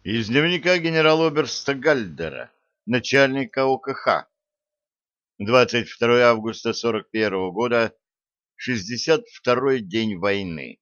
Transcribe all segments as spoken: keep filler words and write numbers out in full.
Из дневника генерал-оберста Гальдера, начальника о к х. двадцать второе августа сорок первого года, шестьдесят второй день войны.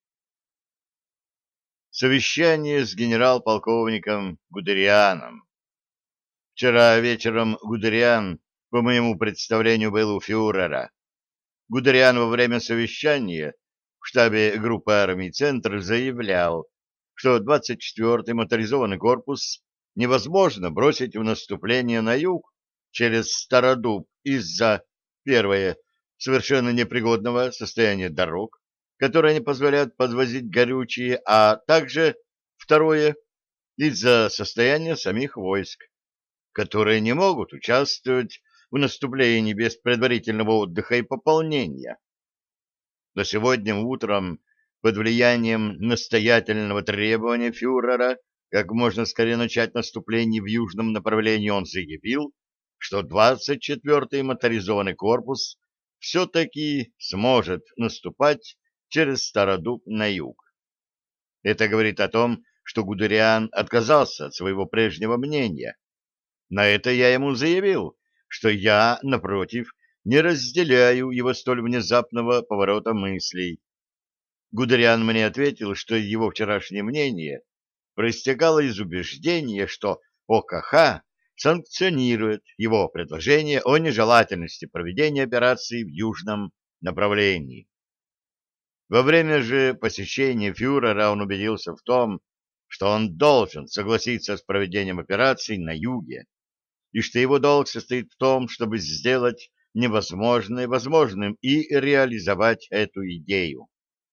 Совещание с генерал-полковником Гудерианом. Вчера вечером Гудериан, по моему представлению, был у фюрера. Гудериан во время совещания в штабе группы армий «Центр» заявлял, что двадцать четвёртый моторизованный корпус невозможно бросить в наступление на юг через Стародуб из-за, первое, совершенно непригодного состояния дорог, которые не позволяют подвозить горючие, а также, второе, из-за состояния самих войск, которые не могут участвовать в наступлении без предварительного отдыха и пополнения. Но сегодня утром, под влиянием настоятельного требования фюрера, как можно скорее начать наступление в южном направлении, он заявил, что двадцать четвёртый моторизованный корпус все-таки сможет наступать через Стародуб на юг. Это говорит о том, что Гудериан отказался от своего прежнего мнения. На это я ему заявил, что я, напротив, не разделяю его столь внезапного поворота мыслей. Гудериан мне ответил, что его вчерашнее мнение проистекало из убеждения, что о к х санкционирует его предложение о нежелательности проведения операции в южном направлении. Во время же посещения фюрера он убедился в том, что он должен согласиться с проведением операций на юге, и что его долг состоит в том, чтобы сделать невозможное возможным и реализовать эту идею.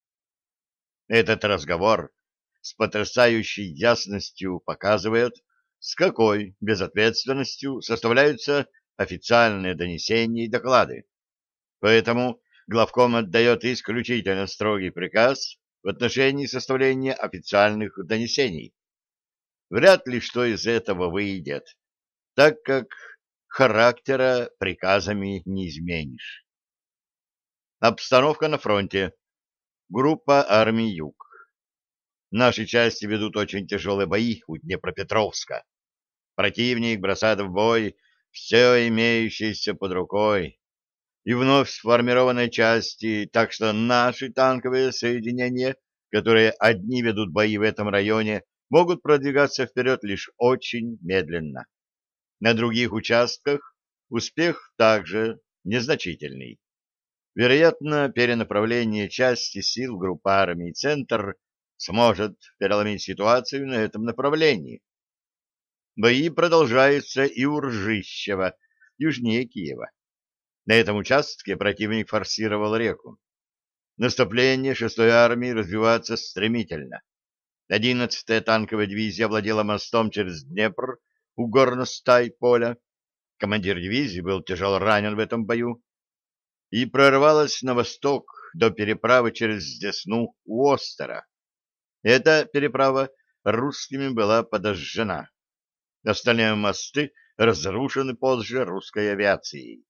Этот разговор с потрясающей ясностью показывает, с какой безответственностью составляются официальные донесения и доклады. Поэтому главком отдает исключительно строгий приказ в отношении составления официальных донесений. Вряд ли что из этого выйдет, так как характера приказами не изменишь. Обстановка на фронте. Группа армий Юг. Наши части ведут очень тяжелые бои у Днепропетровска. Противник бросает в бой все имеющееся под рукой. И вновь сформированные части, так что наши танковые соединения, которые одни ведут бои в этом районе, могут продвигаться вперед лишь очень медленно. На других участках успех также незначительный. Вероятно, перенаправление части сил группы армий «Центр» сможет переломить ситуацию на этом направлении. Бои продолжаются и у Ржищева, южнее Киева. На этом участке противник форсировал реку. Наступление шестой армии развивается стремительно. одиннадцатая танковая дивизия овладела мостом через Днепр у горностай-поля. Командир дивизии был тяжело ранен в этом бою и прорвалась на восток до переправы через Десну у Остера. Эта переправа русскими была подожжена. Остальные мосты разрушены позже русской авиацией.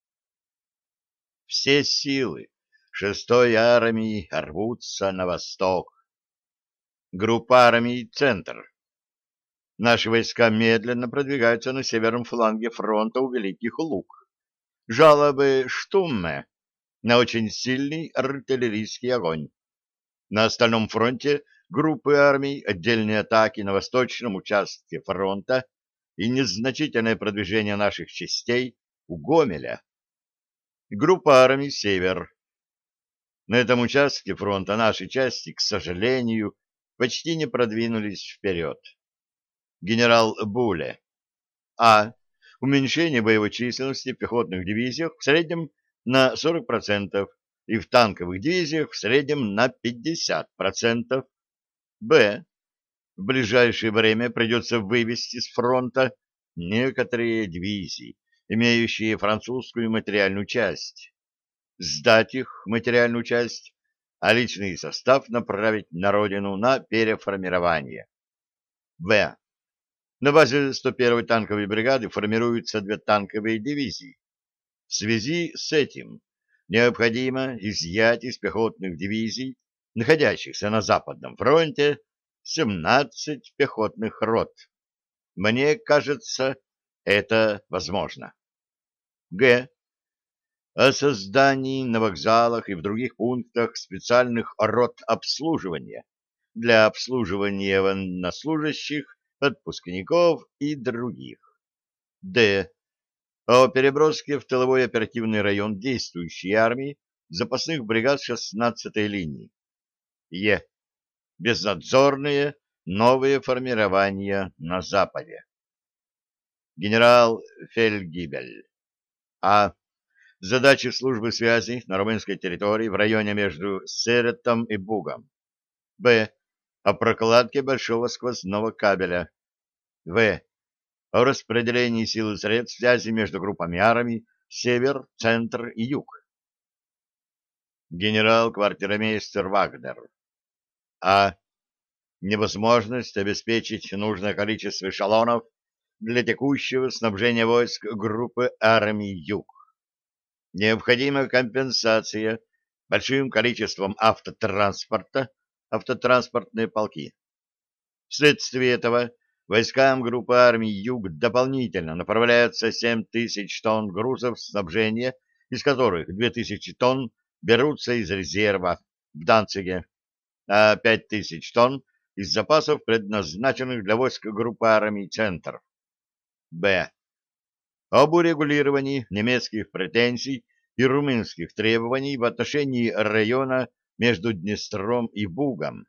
Все силы шестой армии рвутся на восток. Группа армий «Центр». Наши войска медленно продвигаются на северном фланге фронта у Великих Луг. Жалобы Штумме на очень сильный артиллерийский огонь. На остальном фронте группы армий, отдельные атаки на восточном участке фронта и незначительное продвижение наших частей у Гомеля. Группа армий «Север». На этом участке фронта наши части, к сожалению, почти не продвинулись вперед. Генерал Буле. А. Уменьшение боевой численности в пехотных дивизиях в среднем на сорок процентов и в танковых дивизиях в среднем на пятьдесят процентов. Б. В ближайшее время придется вывести с фронта некоторые дивизии, имеющие французскую материальную часть, сдать их материальную часть, а личный состав направить на родину на переформирование. В. На базе сто первой танковой бригады формируются две танковые дивизии. В связи с этим необходимо изъять из пехотных дивизий, находящихся на Западном фронте, семнадцать пехотных рот. Мне кажется, это возможно. Г. О создании на вокзалах и в других пунктах специальных рот обслуживания для обслуживания военнослужащих, отпускников и других. Д. О переброске в тыловой оперативный район действующей армии запасных бригад шестнадцатой линии. Е. Безнадзорные новые формирования на Западе. Генерал Фельдгибель. А. Задачи службы связи на румынской территории в районе между Серетом и Бугом. Б. О прокладке большого сквозного кабеля. В. О распределении сил и средств связи между группами армий Север, Центр и Юг. Генерал-квартирмейстер Вагнер. А. Невозможность обеспечить нужное количество эшелонов для текущего снабжения войск группы армий Юг. Необходима компенсация большим количеством автотранспорта, автотранспортные полки. Вследствие этого войскам группы армий Юг дополнительно направляется семь тысяч тонн грузов снабжения, из которых две тысячи тонн берутся из резерва в Данциге, а пять тысяч тонн из запасов, предназначенных для войск группы армий Центр. Б. Об урегулировании немецких претензий и румынских требований в отношении района между Днестром и Бугом.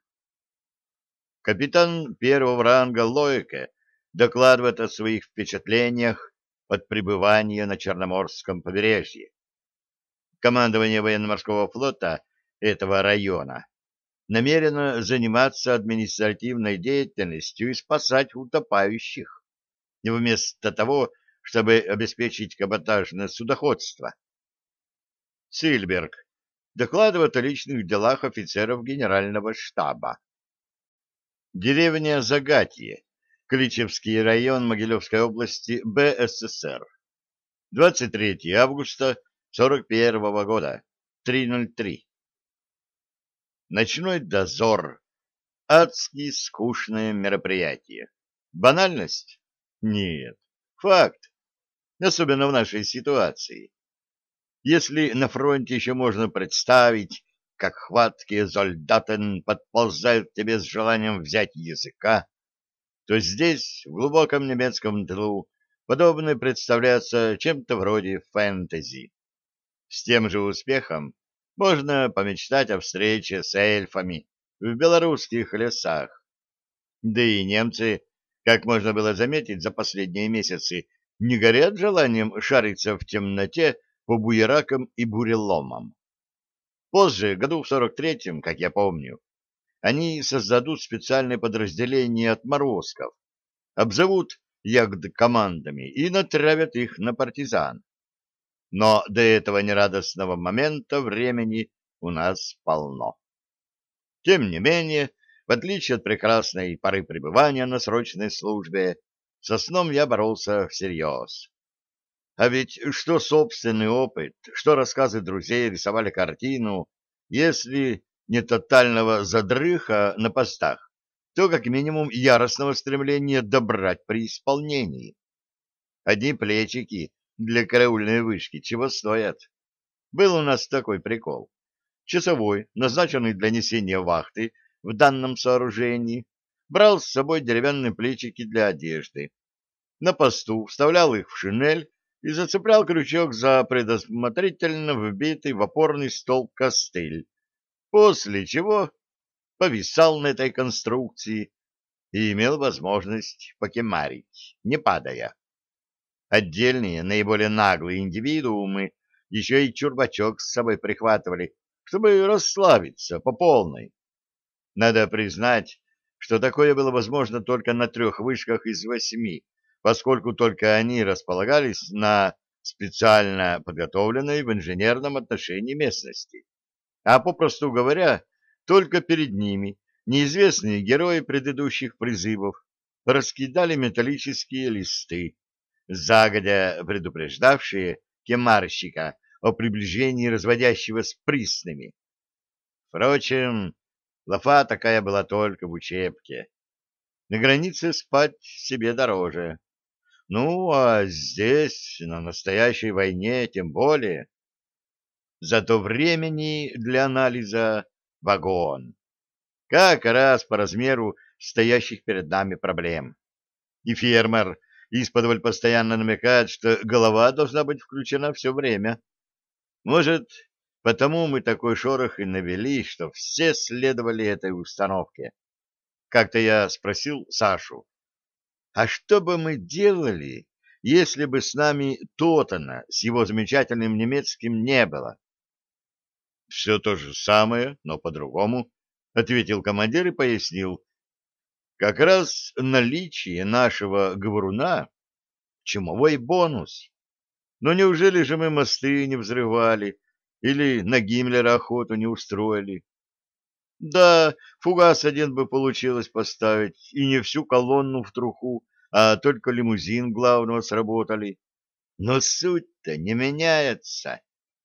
Капитан первого ранга Лойке докладывает о своих впечатлениях от пребывания на Черноморском побережье. Командование военно-морского флота этого района намерено заниматься административной деятельностью и спасать утопающих, вместо того, чтобы обеспечить каботажное судоходство. Сильберг докладывает о личных делах офицеров генерального штаба. Деревня Загатье, Кличевский район Могилевской области, БССР. двадцать третьего августа сорок первого года, три ноль три. Ночной дозор. Адски скучное мероприятие. Банальность? Нет. Факт. Особенно в нашей ситуации. Если на фронте еще можно представить, как хваткие солдаты подползают к тебе с желанием взять языка, то здесь, в глубоком немецком тылу, подобное представляется чем-то вроде фэнтези. С тем же успехом можно помечтать о встрече с эльфами в белорусских лесах. Да и немцы, как можно было заметить за последние месяцы, не горят желанием шариться в темноте по буеракам и буреломам. Позже, году в сорок третьем, как я помню, они создадут специальное подразделение отморозков, обзовут ягд-командами и натравят их на партизан. Но до этого нерадостного момента времени у нас полно. Тем не менее, в отличие от прекрасной поры пребывания на срочной службе, со сном я боролся всерьез. А ведь что собственный опыт, что рассказы друзей рисовали картину, если не тотального задрыха на постах, то как минимум яростного стремления добрать при исполнении. Одни плечики для караульной вышки чего стоят. Был у нас такой прикол. Часовой, назначенный для несения вахты в данном сооружении, брал с собой деревянные плечики для одежды. На посту вставлял их в шинель и зацеплял крючок за предусмотрительно вбитый в опорный столб костыль, после чего повисал на этой конструкции и имел возможность покемарить, не падая. Отдельные, наиболее наглые индивидуумы еще и чурбачок с собой прихватывали, чтобы расслабиться по полной. Надо признать, что такое было возможно только на трех вышках из восьми, поскольку только они располагались на специально подготовленной в инженерном отношении местности. А попросту говоря, только перед ними неизвестные герои предыдущих призывов раскидали металлические листы, загодя предупреждавшие кемарщика о приближении разводящего с приснами. Впрочем, лафа такая была только в учебке. На границе спать себе дороже. Ну, а здесь, на настоящей войне, тем более. Зато времени для анализа вагон. Как раз по размеру стоящих перед нами проблем. И фермер исподволь постоянно намекает, что голова должна быть включена все время. Может, потому мы такой шорох и навели, что все следовали этой установке. Как-то я спросил Сашу, а что бы мы делали, если бы с нами Тотана с его замечательным немецким не было? — Все то же самое, но по-другому, — ответил командир и пояснил. Как раз наличие нашего говоруна — чумовой бонус. Но неужели же мы мосты не взрывали или на Гиммлера охоту не устроили? Да, фугас один бы получилось поставить, и не всю колонну в труху, а только лимузин главного сработали. Но суть-то не меняется.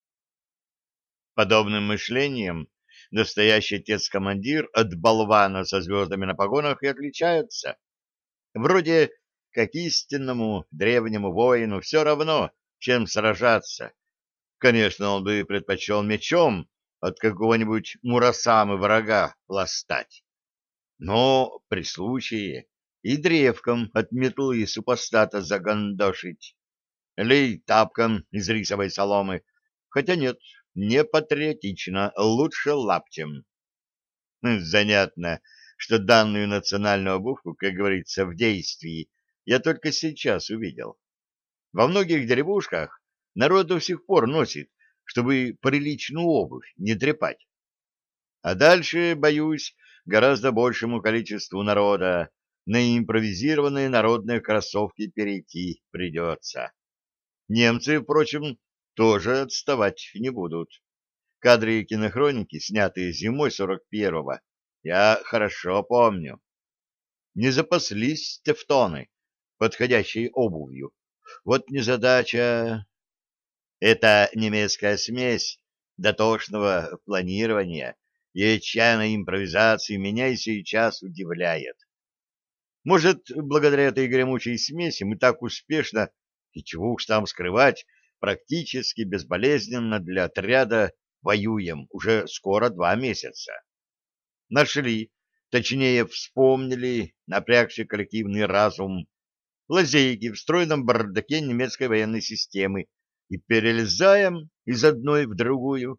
Подобным мышлением настоящий отец-командир от болвана со звездами на погонах и отличается. Вроде как истинному древнему воину все равно, чем сражаться. Конечно, он бы предпочел мечом от какого-нибудь Мурасамы врага пластать. Но при случае и древком от метлы супостата загандошить. Или тапком из рисовой соломы. Хотя нет, не патриотично, лучше лаптем. Занятно, что данную национальную обувку, как говорится, в действии, я только сейчас увидел. Во многих деревушках народ до сих пор носит, чтобы приличную обувь не трепать. А дальше, боюсь, гораздо большему количеству народа на импровизированные народные кроссовки перейти придется. Немцы, впрочем, тоже отставать не будут. Кадры кинохроники, снятые зимой сорок первого, я хорошо помню. Не запаслись тефтоны подходящей обувью. Вот незадача. Это немецкая смесь дотошного планирования и отчаянной импровизации меня и сейчас удивляет. Может, благодаря этой гремучей смеси мы так успешно, и чего уж там скрывать, практически безболезненно для отряда воюем уже скоро два месяца. Нашли, точнее вспомнили, напрягший коллективный разум, лазейки в стройном бардаке немецкой военной системы и перелезаем из одной в другую.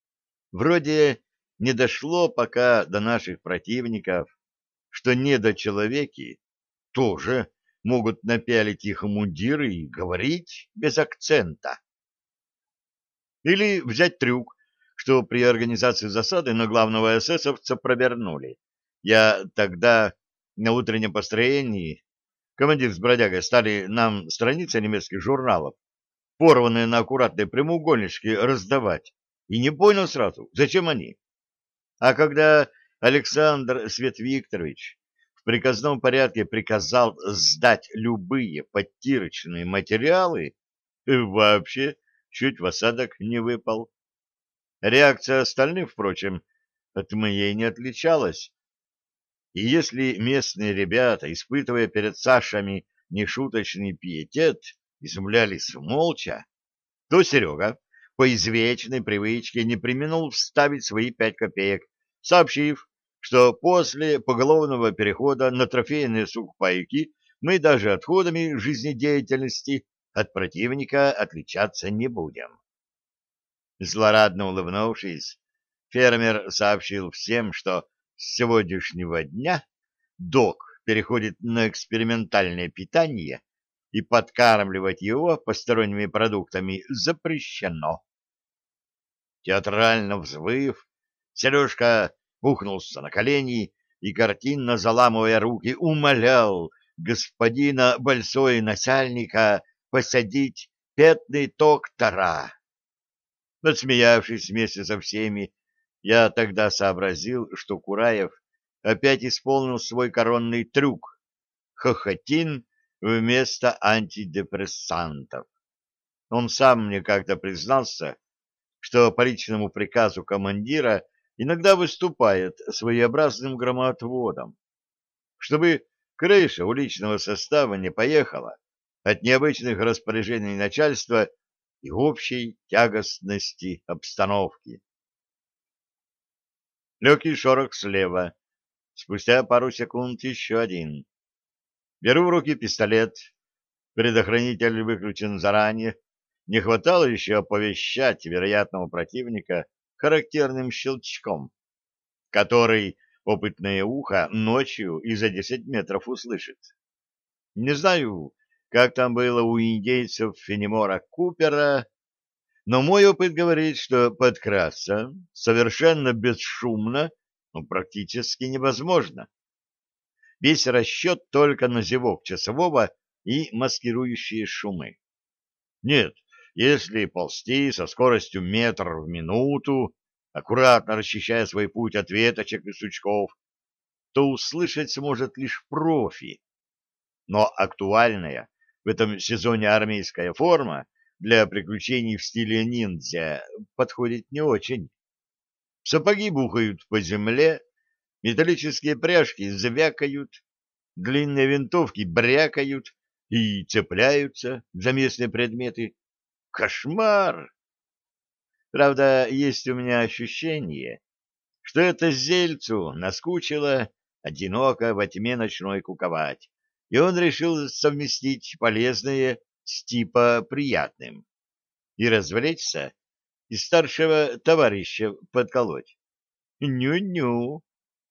Вроде не дошло пока до наших противников, что недочеловеки тоже могут напялить их мундиры и говорить без акцента. Или взять трюк, что при организации засады на главного эсэсовца провернули. Я тогда на утреннем построении командир с бродягой стали нам страницы немецких журналов, порванные на аккуратные прямоугольнички, раздавать. И не понял сразу, зачем они. А когда Александр Свет Викторович в приказном порядке приказал сдать любые подтирочные материалы, вообще чуть в осадок не выпал. Реакция остальных, впрочем, от моей не отличалась. И если местные ребята, испытывая перед Сашами нешуточный пиетет, изумлялись молча, то Серега по извечной привычке не преминул вставить свои пять копеек, сообщив, что после поголовного перехода на трофейные сухпайки мы даже отходами жизнедеятельности от противника отличаться не будем. Злорадно улыбнувшись, фермер сообщил всем, что с сегодняшнего дня док переходит на экспериментальное питание, и подкармливать его посторонними продуктами запрещено. Театрально взвыв, Сережка бухнулся на колени и, картинно заламывая руки, умолял господина большой начальника посадить пятный доктора. Насмеявшись вместе со всеми, я тогда сообразил, что Кураев опять исполнил свой коронный трюк — хохотин вместо антидепрессантов. Он сам мне как-то признался, что по личному приказу командира иногда выступает своеобразным громоотводом, чтобы Крыша у личного состава не поехала от необычных распоряжений начальства и общей тягостности обстановки. Легкий шорох слева. Спустя пару секунд еще один. Беру в руки пистолет. Предохранитель выключен заранее. Не хватало еще оповещать вероятного противника характерным щелчком, который опытное ухо ночью и за десять метров услышит. Не знаю, как там было у индейцев Фенемора Купера, но мой опыт говорит, что подкрасться совершенно бесшумно, ну, практически невозможно. Весь расчет только на зевок часового и маскирующие шумы. Нет, если ползти со скоростью метр в минуту, аккуратно расчищая свой путь от веточек и сучков, то услышать сможет лишь профи. Но актуальная в этом сезоне армейская форма для приключений в стиле ниндзя подходит не очень. Сапоги бухают по земле, металлические пряжки звякают, длинные винтовки брякают и цепляются за местные предметы. Кошмар! Правда, есть у меня ощущение, что это зельцу наскучило одиноко во тьме ночной куковать, и он решил совместить полезное с типа приятным и развлечься, и старшего товарища подколоть. Ню-ню.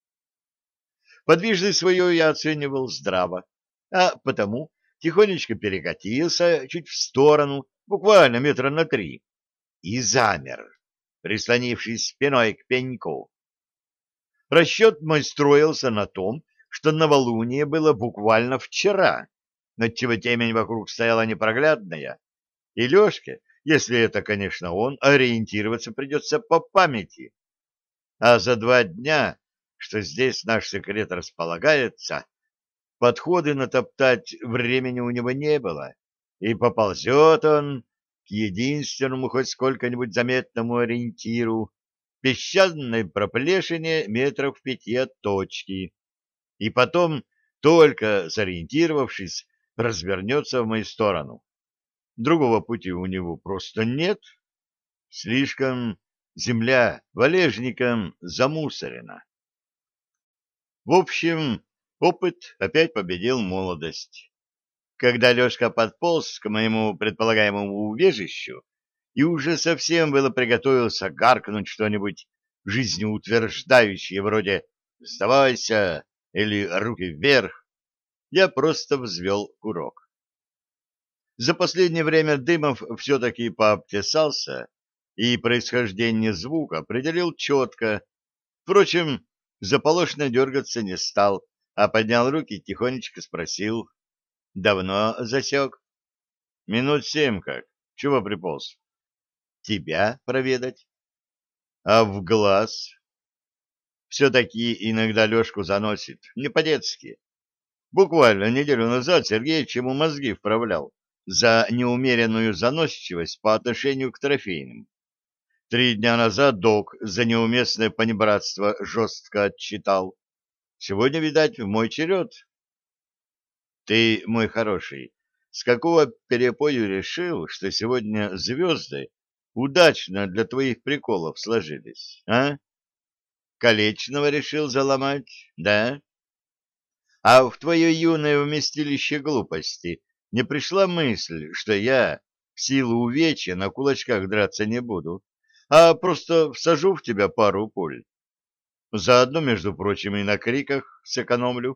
Подвижность свою я оценивал здраво, а потому тихонечко перекатился чуть в сторону, буквально метра на три, и замер, прислонившись спиной к пеньку. Расчет мой строился на том, что новолуние было буквально вчера, отчего темень вокруг стояла непроглядная, и Лешке, если это, конечно, он, ориентироваться придется по памяти. А за два дня, что здесь наш секрет располагается, подходы натоптать времени у него не было, и поползет он к единственному хоть сколько-нибудь заметному ориентиру, песчаной проплешине метров в пяти от точки, и потом, только сориентировавшись, развернется в мою сторону. Другого пути у него просто нет. Слишком земля валежником замусорена. В общем, опыт опять победил молодость. Когда Лешка подполз к моему предполагаемому убежищу и уже совсем было приготовился гаркнуть что-нибудь жизнеутверждающее вроде «Сдавайся!» или «Руки вверх!», я просто взвел курок. За последнее время Дымов все-таки пообтесался и происхождение звука определил четко. Впрочем, заполошно дергаться не стал, а поднял руки и тихонечко спросил: «Давно засек?» «Минут семь как. Чего приполз?» «Тебя проведать». «А в глаз?» «Все-таки иногда Лешку заносит. Не по-детски. Буквально неделю назад Сергеич ему мозги вправлял за неумеренную заносчивость по отношению к трофейным. Три дня назад док за неуместное понебратство жестко отчитал. Сегодня, видать, в мой черед». «Ты, мой хороший, с какого перепою решил, что сегодня звезды удачно для твоих приколов сложились, а? Колечного решил заломать, да? А в твое юное вместилище глупости не пришла мысль, что я в силу увечья на кулачках драться не буду, а просто всажу в тебя пару пуль? Заодно, между прочим, и на криках сэкономлю».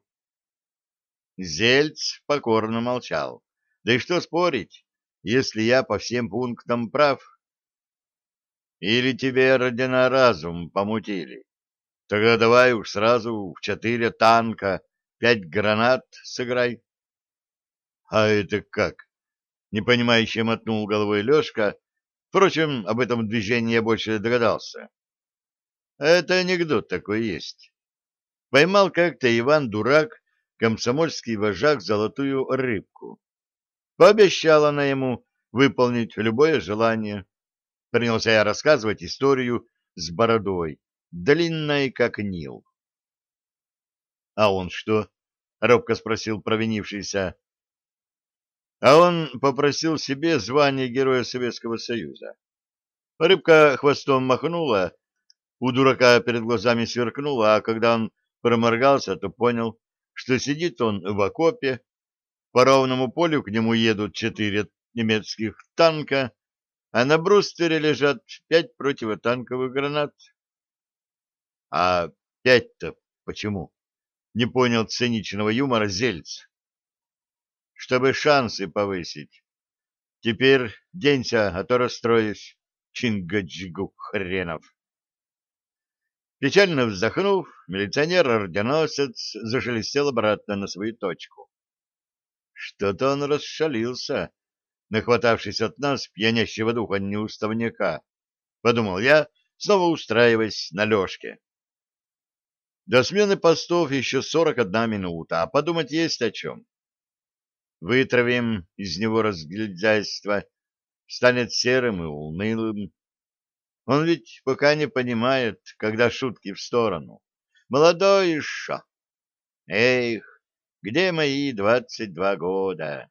Зельц покорно молчал. Да и что спорить, если я по всем пунктам прав? Или тебе родина разум помутили? Тогда давай уж сразу в четыре танка пять гранат сыграй. А это как? Непонимающе мотнул головой Лешка. Впрочем, об этом движении я больше догадался. Это анекдот такой есть. Поймал как-то Иван-дурак, комсомольский вожак, золотую рыбку. Пообещала она ему выполнить любое желание. Принялся я рассказывать историю с бородой, длинной как Нил. — А он что? — робко спросил провинившийся. А он попросил себе звание Героя Советского Союза. Рыбка хвостом махнула, у дурака перед глазами сверкнула, а когда он проморгался, то понял, что сидит он в окопе, по ровному полю к нему едут четыре немецких танка, а на бруствере лежат пять противотанковых гранат. — А пять-то почему? — не понял циничного юмора Зельц. — Чтобы шансы повысить. Теперь денься, а то расстроюсь. Чингаджигук хренов. Печально вздохнув, милиционер-орденосец зашелестел обратно на свою точку. Что-то он расшалился, нахватавшись от нас пьянящего духа неуставняка, подумал я, снова устраиваясь на лёжке. До смены постов еще сорок одна минута, а подумать есть о чем. Вытравим из него разгильдяйство, станет серым и унылым. Он ведь пока не понимает, когда шутки в сторону. Молодой еще. Эх, где мои двадцать два года?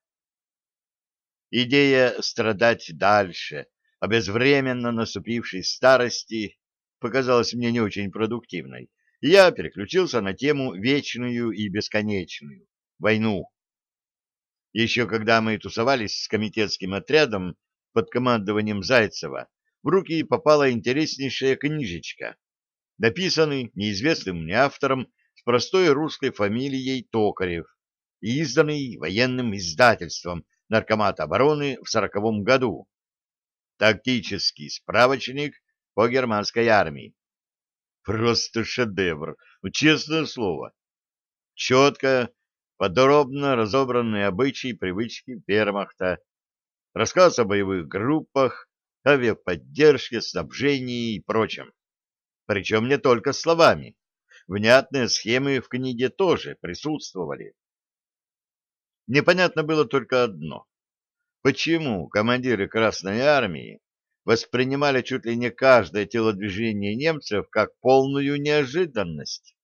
Идея страдать дальше, о безвременно наступившей старости, показалась мне не очень продуктивной, и я переключился на тему вечную и бесконечную — войну. Еще когда мы тусовались с комитетским отрядом под командованием Зайцева, в руки попала интереснейшая книжечка, написанный неизвестным мне автором с простой русской фамилией Токарев и изданный военным издательством Наркомата обороны в сороковом году. Тактический справочник по германской армии. Просто шедевр, ну, честное слово. Четко, подробно разобранные обычаи и привычки вермахта, рассказ о боевых группах, авиаподдержке, снабжении и прочем. Причем не только словами. Внятные схемы в книге тоже присутствовали. Непонятно было только одно. Почему командиры Красной Армии воспринимали чуть ли не каждое телодвижение немцев как полную неожиданность?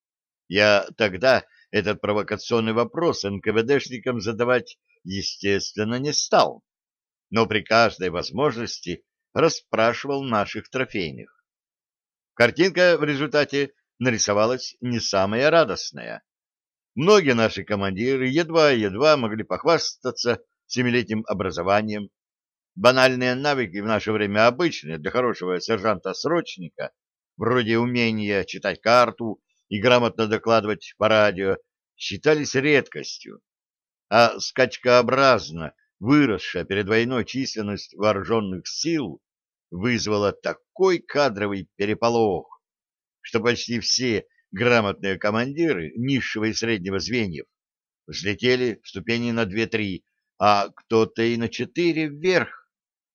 Я тогда этот провокационный вопрос эн ка вэ дэшникам задавать, естественно, не стал, но при каждой возможности расспрашивал наших трофейных. Картинка в результате нарисовалась не самая радостная. Многие наши командиры едва-едва могли похвастаться семилетним образованием. Банальные навыки в наше время обычные для хорошего сержанта-срочника, вроде умения читать карту и грамотно докладывать по радио, считались редкостью, а скачкообразно выросшая перед войной численность вооруженных сил вызвала такой кадровый переполох, что почти все грамотные командиры низшего и среднего звеньев взлетели в ступени на две-три, а кто-то и на четыре вверх.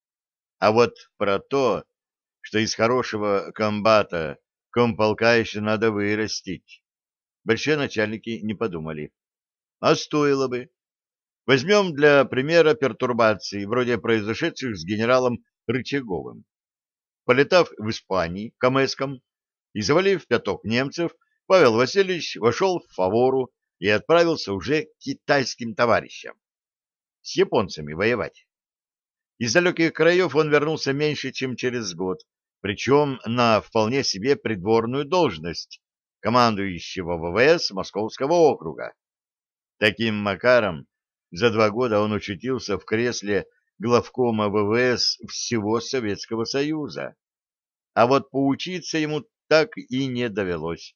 А вот про то, что из хорошего комбата комполка еще надо вырастить, большие начальники не подумали. А стоило бы. Возьмем для примера пертурбаций, вроде произошедших с генералом Рычаговым. Полетав в Испании камэском и завалив пяток немцев, Павел Васильевич вошел в Фавору и отправился уже к китайским товарищам. С японцами воевать. Из далеких краев он вернулся меньше, чем через год, причем на вполне себе придворную должность командующего вэ вэ эс Московского округа. Таким макаром за два года он очутился в кресле главкома вэ вэ эс всего Советского Союза. А вот поучиться ему так и не довелось.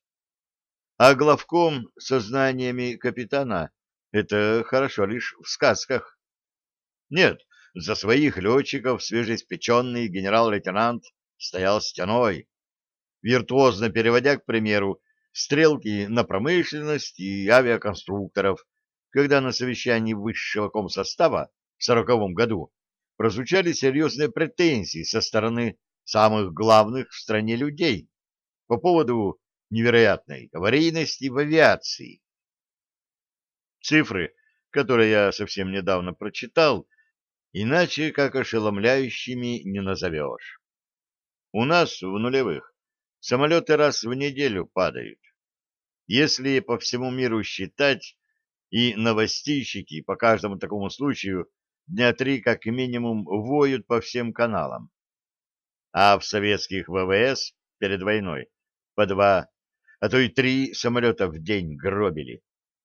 А главком со знаниями капитана — это хорошо лишь в сказках. Нет, за своих летчиков свежеиспеченный генерал-лейтенант стоял стеной, виртуозно переводя, к примеру, стрелки на промышленность и авиаконструкторов, когда на совещании высшего комсостава в сороковом году прозвучали серьезные претензии со стороны самых главных в стране людей по поводу невероятной аварийности в авиации. Цифры, которые я совсем недавно прочитал, иначе как ошеломляющими не назовешь. У нас в нулевых самолеты раз в неделю падают. Если по всему миру считать, и новостищики по каждому такому случаю дня три как минимум воют по всем каналам. А в советских вэ вэ эс перед войной по два, а то и три самолета в день гробили.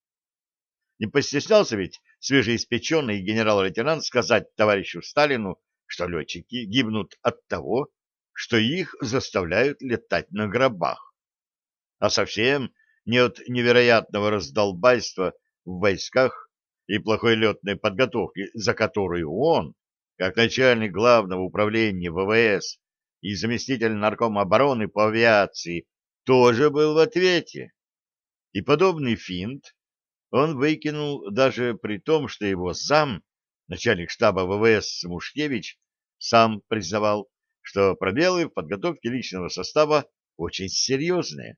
Не постеснялся ведь свежеиспеченный генерал-лейтенант сказать товарищу Сталину, что летчики гибнут от того, что их заставляют летать на гробах, а совсем не от невероятного раздолбайства в войсках и плохой летной подготовки, за которую он, как начальник главного управления вэ вэ эс и заместитель наркома обороны по авиации, тоже был в ответе. И подобный финт он выкинул даже при том, что его зам, начальник штаба вэ вэ эс Мушкевич, сам признавал, что пробелы в подготовке личного состава очень серьезные.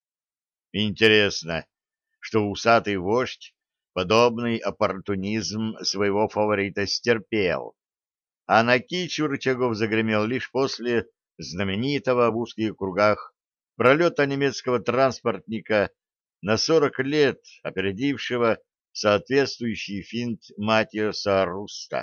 Интересно, что усатый вождь подобный оппортунизм своего фаворита стерпел, а на кичу рычагов загремел лишь после знаменитого в узких кругах пролета немецкого транспортника на сорок лет опередившего соответствующий финт Матиаса Руста.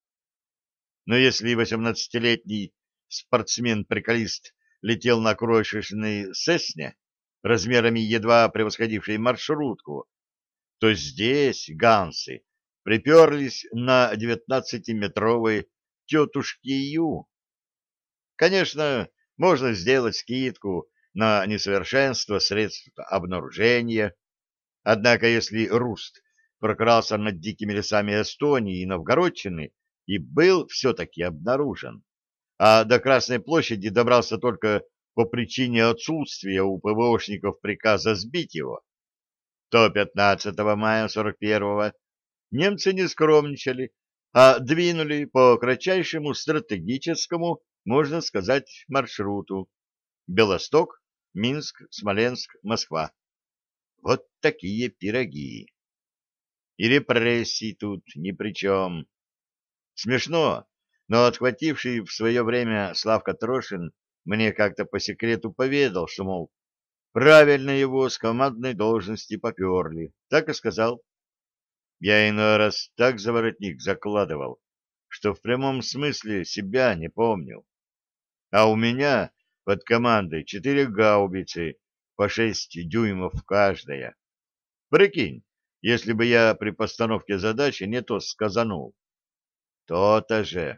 Но если восемнадцатилетний спортсмен-приколист летел на крошечной «Сесне», размерами едва превосходившей маршрутку, то здесь гансы приперлись на девятнадцатиметровой тетушке Ю. Конечно, можно сделать скидку на несовершенство средств обнаружения, однако если Руст прокрался над дикими лесами Эстонии и Новгородчины и был все-таки обнаружен, а до Красной площади добрался только по причине отсутствия у ПВОшников приказа сбить его, то пятнадцатого мая сорок первого немцы не скромничали, а двинули по кратчайшему стратегическому, можно сказать, маршруту: Белосток, Минск, Смоленск, Москва. Вот такие пироги. И репрессии тут ни при чем. Смешно, но отхвативший в свое время Славка Трошин мне как-то по секрету поведал, что, мол, правильно его с командной должности поперли. Так и сказал. Я иной раз так за воротник закладывал, что в прямом смысле себя не помнил. А у меня под командой четыре гаубицы по шесть дюймов каждая. Прикинь, если бы я при постановке задачи не то сказанул. То-то же.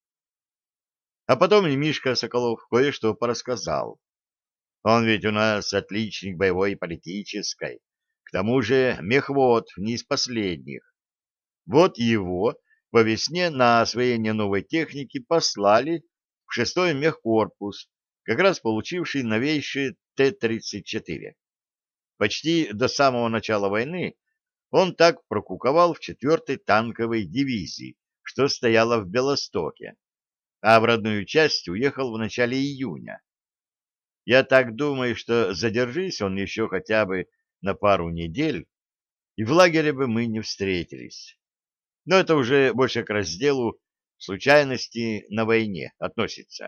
А потом и Мишка Соколов кое-что порассказал. Он ведь у нас отличник боевой и политической, к тому же мехвод не из последних. Вот его по весне на освоение новой техники послали в шестой мехкорпус, как раз получивший новейшие Т тридцать четыре. Почти до самого начала войны он так прокуковал в четвертой танковой дивизии, что стояла в Белостоке, а в родную часть уехал в начале июня. Я так думаю, что задержись он еще хотя бы на пару недель, и в лагере бы мы не встретились. Но это уже больше к разделу случайности на войне относится.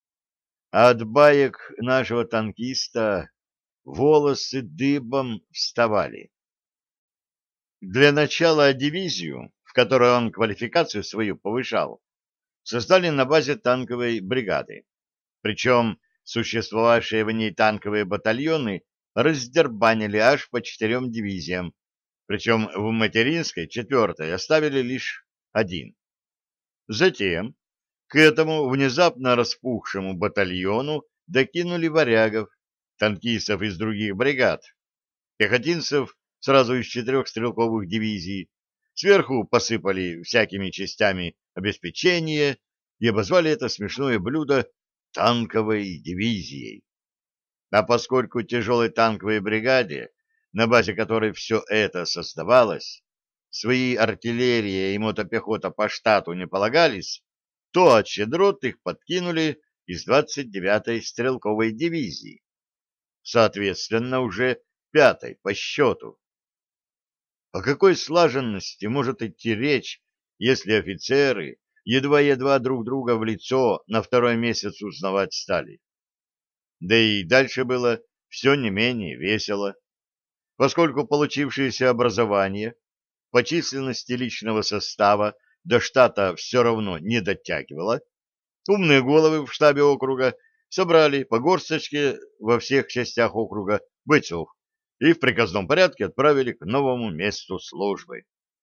А от баек нашего танкиста волосы дыбом вставали. Для начала дивизию, в которой он квалификацию свою повышал, создали на базе танковой бригады. Причем существовавшие в ней танковые батальоны раздербанили аж по четырем дивизиям, причем в материнской, четвертой, оставили лишь один. Затем к этому внезапно распухшему батальону докинули варягов, танкистов из других бригад, пехотинцев сразу из четырех стрелковых дивизий, сверху посыпали всякими частями обеспечения и обозвали это смешное блюдо танковой дивизией. А поскольку тяжелой танковой бригаде, на базе которой все это создавалось, свои артиллерия и мотопехота по штату не полагались, то от щедрот их подкинули из двадцать девятой стрелковой дивизии, соответственно, уже пятой по счету. О какой слаженности может идти речь, если офицеры едва-едва друг друга в лицо на второй месяц узнавать стали? Да и дальше было все не менее весело, поскольку получившееся образование по численности личного состава до штата все равно не дотягивало. Умные головы в штабе округа собрали по горсточке во всех частях округа бойцов и в приказном порядке отправили к новому месту службы.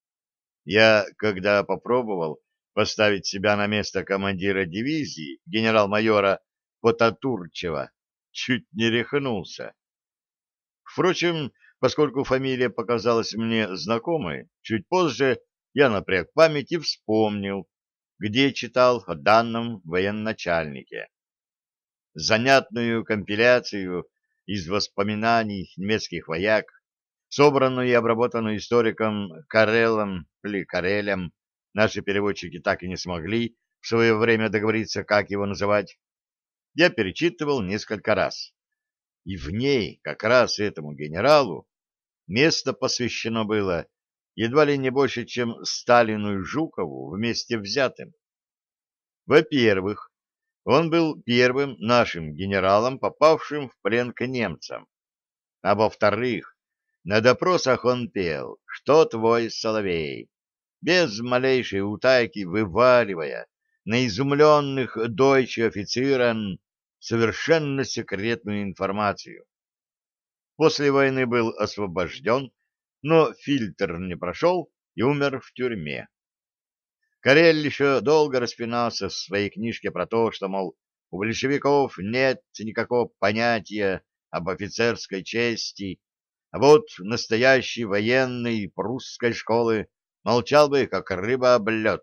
Я, когда попробовал поставить себя на место командира дивизии, генерал-майора Потатурчева, чуть не рехнулся. Впрочем, поскольку фамилия показалась мне знакомой, чуть позже я напряг память и вспомнил, где читал о данном военачальнике. Занятную компиляцию из воспоминаний немецких вояк, собранную и обработанную историком Карелом или Карелем, наши переводчики так и не смогли в свое время договориться, как его называть, я перечитывал несколько раз. И в ней, как раз этому генералу, место посвящено было едва ли не больше, чем Сталину и Жукову вместе взятым. Во-первых, он был первым нашим генералом, попавшим в плен к немцам. А во-вторых, на допросах он пел «Что твой соловей?», без малейшей утайки вываливая на изумленных дойче офицерам совершенно секретную информацию. После войны был освобожден, но фильтр не прошел и умер в тюрьме. Карель еще долго распинался в своей книжке про то, что, мол, у большевиков нет никакого понятия об офицерской чести, а вот настоящий военный прусской школы молчал бы, как рыба об лед.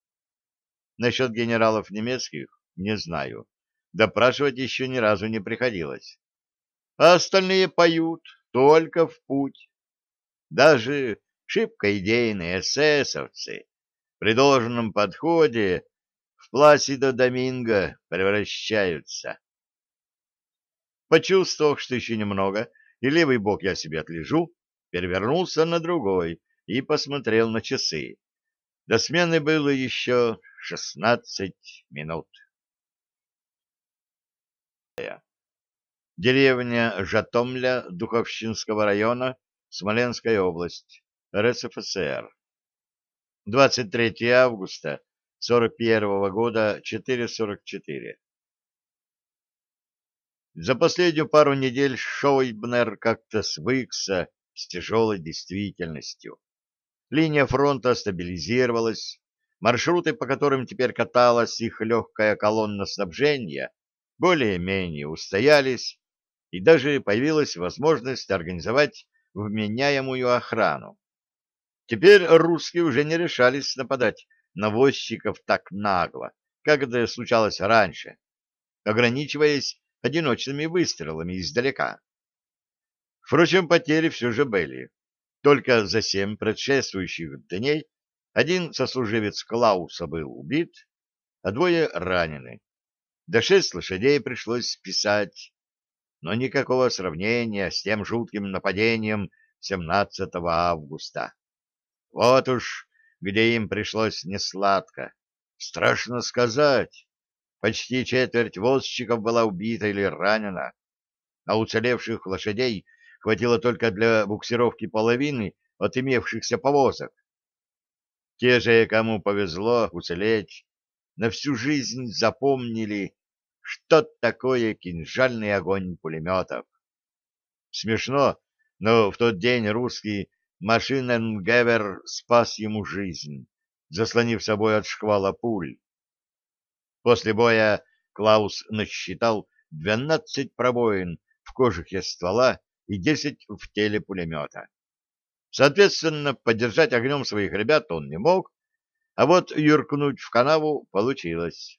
Насчет генералов немецких не знаю. Допрашивать еще ни разу не приходилось. А остальные поют только в путь. Даже шибко идейные эсэсовцы при должном подходе в Пласидо Доминго превращаются. Почувствовав, что еще немного, и левый бок я себе отлежу, перевернулся на другой и посмотрел на часы. До смены было еще шестнадцать минут. Деревня Жатомля Духовщинского района, Смоленская область, РСФСР. двадцать третьего августа сорок первого года, четыре сорок четыре. За последнюю пару недель Шойбнер как-то свыкся с тяжелой действительностью. Линия фронта стабилизировалась, маршруты, по которым теперь каталась их легкая колонна снабжения, более-менее устоялись, и даже появилась возможность организовать вменяемую охрану. Теперь русские уже не решались нападать на возчиков так нагло, как это случалось раньше, ограничиваясь одиночными выстрелами издалека. Впрочем, потери все же были. Только за семь предшествующих дней один сослуживец Клауса был убит, а двое ранены. Да шесть лошадей пришлось списать, но никакого сравнения с тем жутким нападением семнадцатого августа. Вот уж где им пришлось несладко. Страшно сказать. Почти четверть возчиков была убита или ранена, а уцелевших лошадей хватило только для буксировки половины от имевшихся повозок. Те же, кому повезло уцелеть, на всю жизнь запомнили, что такое кинжальный огонь пулеметов. Смешно, но в тот день русский Машиненгевер спас ему жизнь, заслонив собой от шквала пуль. После боя Клаус насчитал двенадцать пробоин в кожухе ствола и десять в теле пулемета. Соответственно, поддержать огнем своих ребят он не мог, а вот юркнуть в канаву получилось.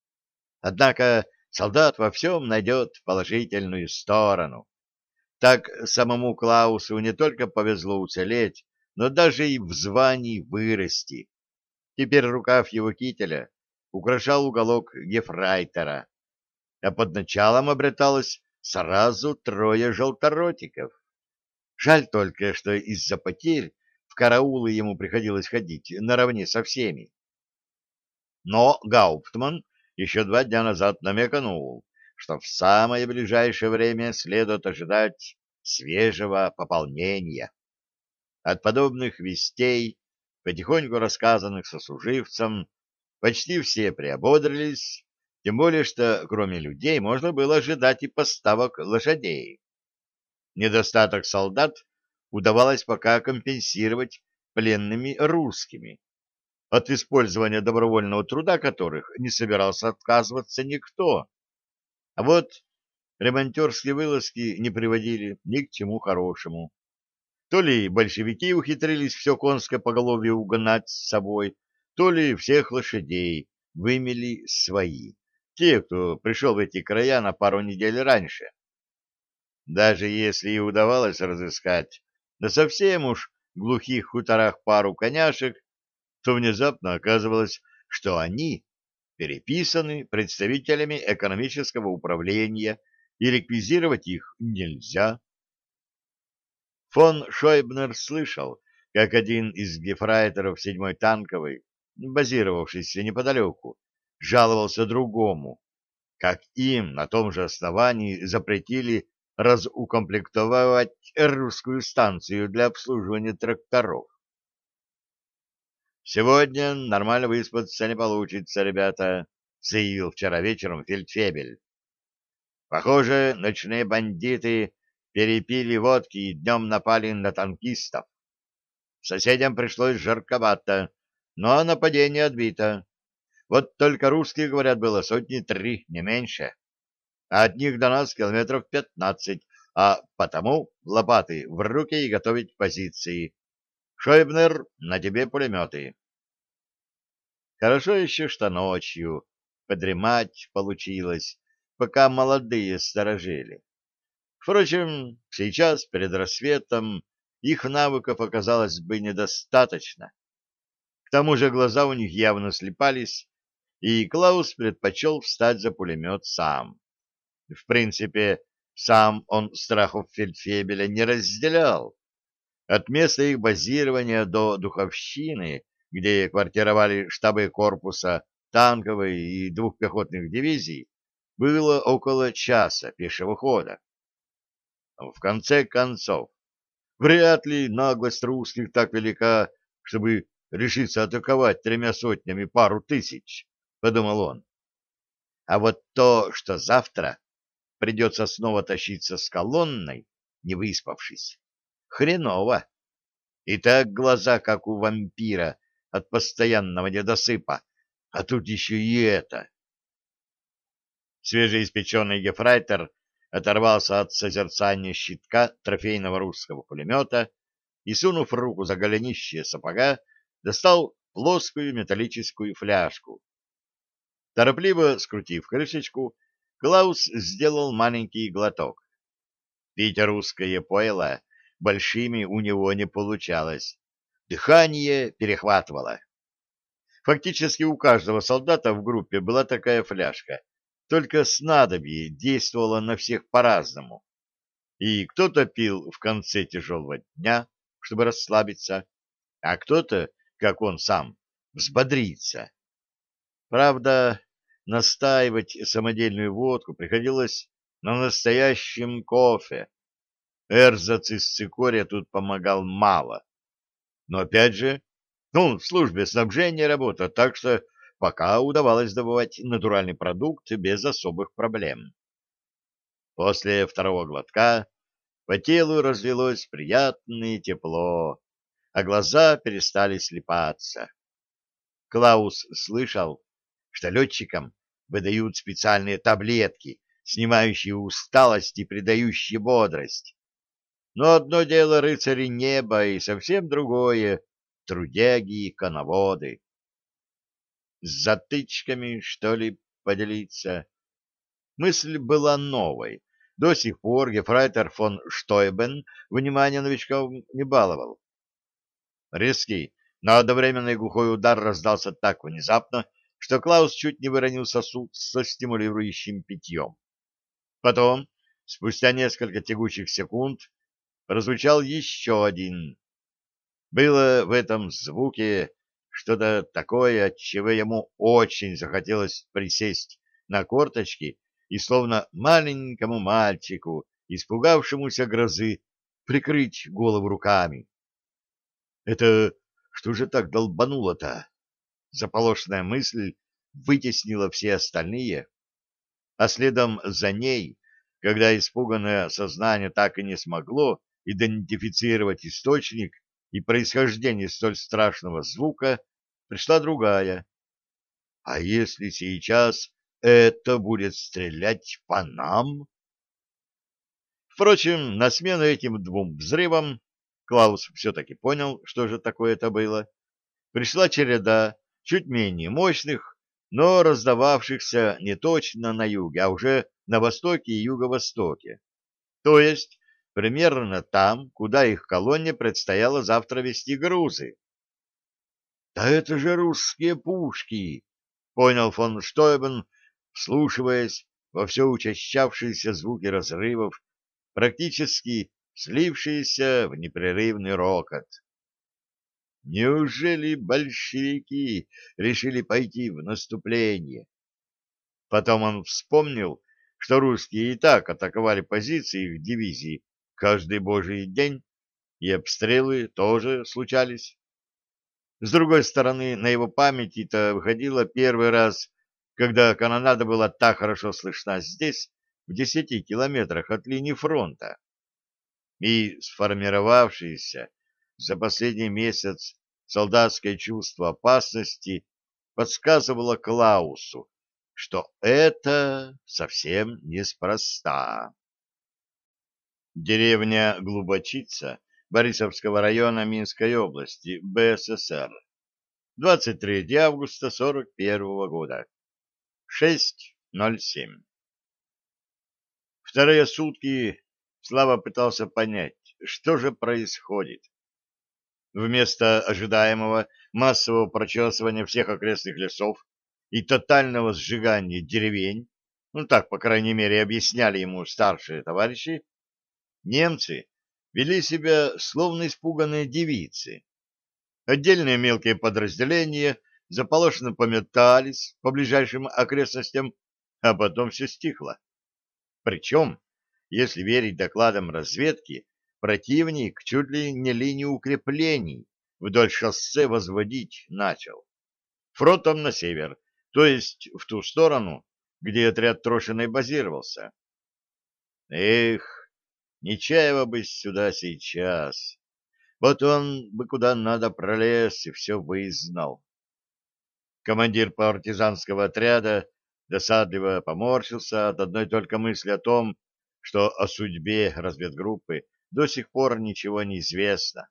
Однако солдат во всем найдет положительную сторону. Так самому Клаусу не только повезло уцелеть, но даже и в звании вырасти. Теперь рукав его кителя украшал уголок гефрайтера, а под началом обреталось сразу трое желторотиков. Жаль только, что из-за потерь в караулы ему приходилось ходить наравне со всеми. Но Гауптман еще два дня назад намекнул, что в самое ближайшее время следует ожидать свежего пополнения. От подобных вестей, потихоньку рассказанных сослуживцам, почти все приободрились, тем более что кроме людей можно было ожидать и поставок лошадей. Недостаток солдат удавалось пока компенсировать пленными русскими, от использования добровольного труда которых не собирался отказываться никто. А вот ремонтерские вылазки не приводили ни к чему хорошему. То ли большевики ухитрились все конское поголовье угнать с собой, то ли всех лошадей вымели свои, те, кто пришел в эти края на пару недель раньше. Даже если и удавалось разыскать на совсем уж глухих хуторах пару коняшек, то внезапно оказывалось, что они переписаны представителями экономического управления, и реквизировать их нельзя. Фон Шойбнер слышал, как один из гефрайтеров седьмой танковой, базировавшийся неподалеку, жаловался другому, как им на том же основании запретили разукомплектовать русскую станцию для обслуживания тракторов. «Сегодня нормально выспаться не получится, ребята», — заявил вчера вечером фельдфебель. «Похоже, ночные бандиты перепили водки и днем напали на танкистов. Соседям пришлось жарковато, но нападение отбито. Вот только русских, говорят, было сотни три, не меньше. А от них до нас километров пятнадцать, а потому лопаты в руки и готовить позиции. Шойбнер, на тебе пулеметы». Хорошо еще, что ночью подремать получилось, пока молодые сторожили. Впрочем, сейчас, перед рассветом, их навыков оказалось бы недостаточно. К тому же глаза у них явно слипались, и Клаус предпочел встать за пулемет сам. В принципе, сам он страхов фельдфебеля не разделял. От места их базирования до Духовщины, где квартировали штабы корпуса танковой и двух пехотных дивизий, было около часа пешего хода. В конце концов, вряд ли наглость русских так велика, чтобы решиться атаковать тремя сотнями пару тысяч, — подумал он. А вот то, что завтра придется снова тащиться с колонной, не выспавшись, хреново. И так глаза, как у вампира от постоянного недосыпа, а тут еще и это. Свежеиспеченный гефрайтер оторвался от созерцания щитка трофейного русского пулемета и, сунув руку за голенище сапога, достал плоскую металлическую фляжку. Торопливо скрутив крышечку, Клаус сделал маленький глоток. Пить русское пойло большими у него не получалось. Дыхание перехватывало. Фактически у каждого солдата в группе была такая фляжка, только снадобье действовало на всех по-разному. И кто-то пил в конце тяжелого дня, чтобы расслабиться, а кто-то, как он сам, взбодриться. Правда, настаивать самодельную водку приходилось на настоящем кофе. Эрзац из цикория тут помогал мало. Но опять же, ну, в службе снабжения работа, так что пока удавалось добывать натуральный продукт без особых проблем. После второго глотка по телу разлилось приятное тепло, а глаза перестали слипаться. Клаус слышал, что летчикам выдают специальные таблетки, снимающие усталость и придающие бодрость. Но одно дело рыцари неба и совсем другое — трудяги и коноводы. С затычками, что ли, поделиться? Мысль была новой. До сих пор гефрейтор фон Штойбен внимания новичков не баловал. Резкий, но одновременный глухой удар раздался так внезапно, что Клаус чуть не выронил сосуд со стимулирующим питьем. Потом, спустя несколько тягучих секунд, прозвучал еще один. Было в этом звуке что-то такое, от чего ему очень захотелось присесть на корточки и, словно маленькому мальчику, испугавшемуся грозы, прикрыть голову руками. Это что же так долбануло-то? Заполошенная мысль вытеснила все остальные, а следом за ней, когда испуганное сознание так и не смогло идентифицировать источник и происхождение столь страшного звука, пришла другая. А если сейчас это будет стрелять по нам? Впрочем, на смену этим двум взрывам Клаус все-таки понял, что же такое это было. Пришла череда чуть менее мощных, но раздававшихся не точно на юге, а уже на востоке и юго-востоке. То есть примерно там, куда их колонне предстояло завтра везти грузы. «Да это же русские пушки!» — понял фон Штойбен, вслушиваясь во все учащавшиеся звуки разрывов, практически слившиеся в непрерывный рокот. Неужели большевики решили пойти в наступление? Потом он вспомнил, что русские и так атаковали позиции их дивизии каждый божий день, и обстрелы тоже случались. С другой стороны, на его памяти-то выходило первый раз, когда канонада была так хорошо слышна здесь, в десяти километрах от линии фронта. И сформировавшееся за последний месяц солдатское чувство опасности подсказывало Клаусу, что это совсем неспроста. Деревня Глубочица Борисовского района Минской области, БССР. двадцать третьего августа сорок первого года. шесть ноль семь. Вторые сутки Слава пытался понять, что же происходит. Вместо ожидаемого массового прочесывания всех окрестных лесов и тотального сжигания деревень, ну так, по крайней мере, объясняли ему старшие товарищи, немцы вели себя словно испуганные девицы. Отдельные мелкие подразделения заполошенно пометались по ближайшим окрестностям, а потом все стихло. Причем, если верить докладам разведки, противник чуть ли не линию укреплений вдоль шоссе возводить начал. Фронтом на север, то есть в ту сторону, где отряд Трошиной базировался. Эх, Нечаева бы сюда сейчас. Вот он бы куда надо пролез и все вызнал. Командир партизанского отряда досадливо поморщился от одной только мысли о том, что о судьбе разведгруппы до сих пор ничего не известно.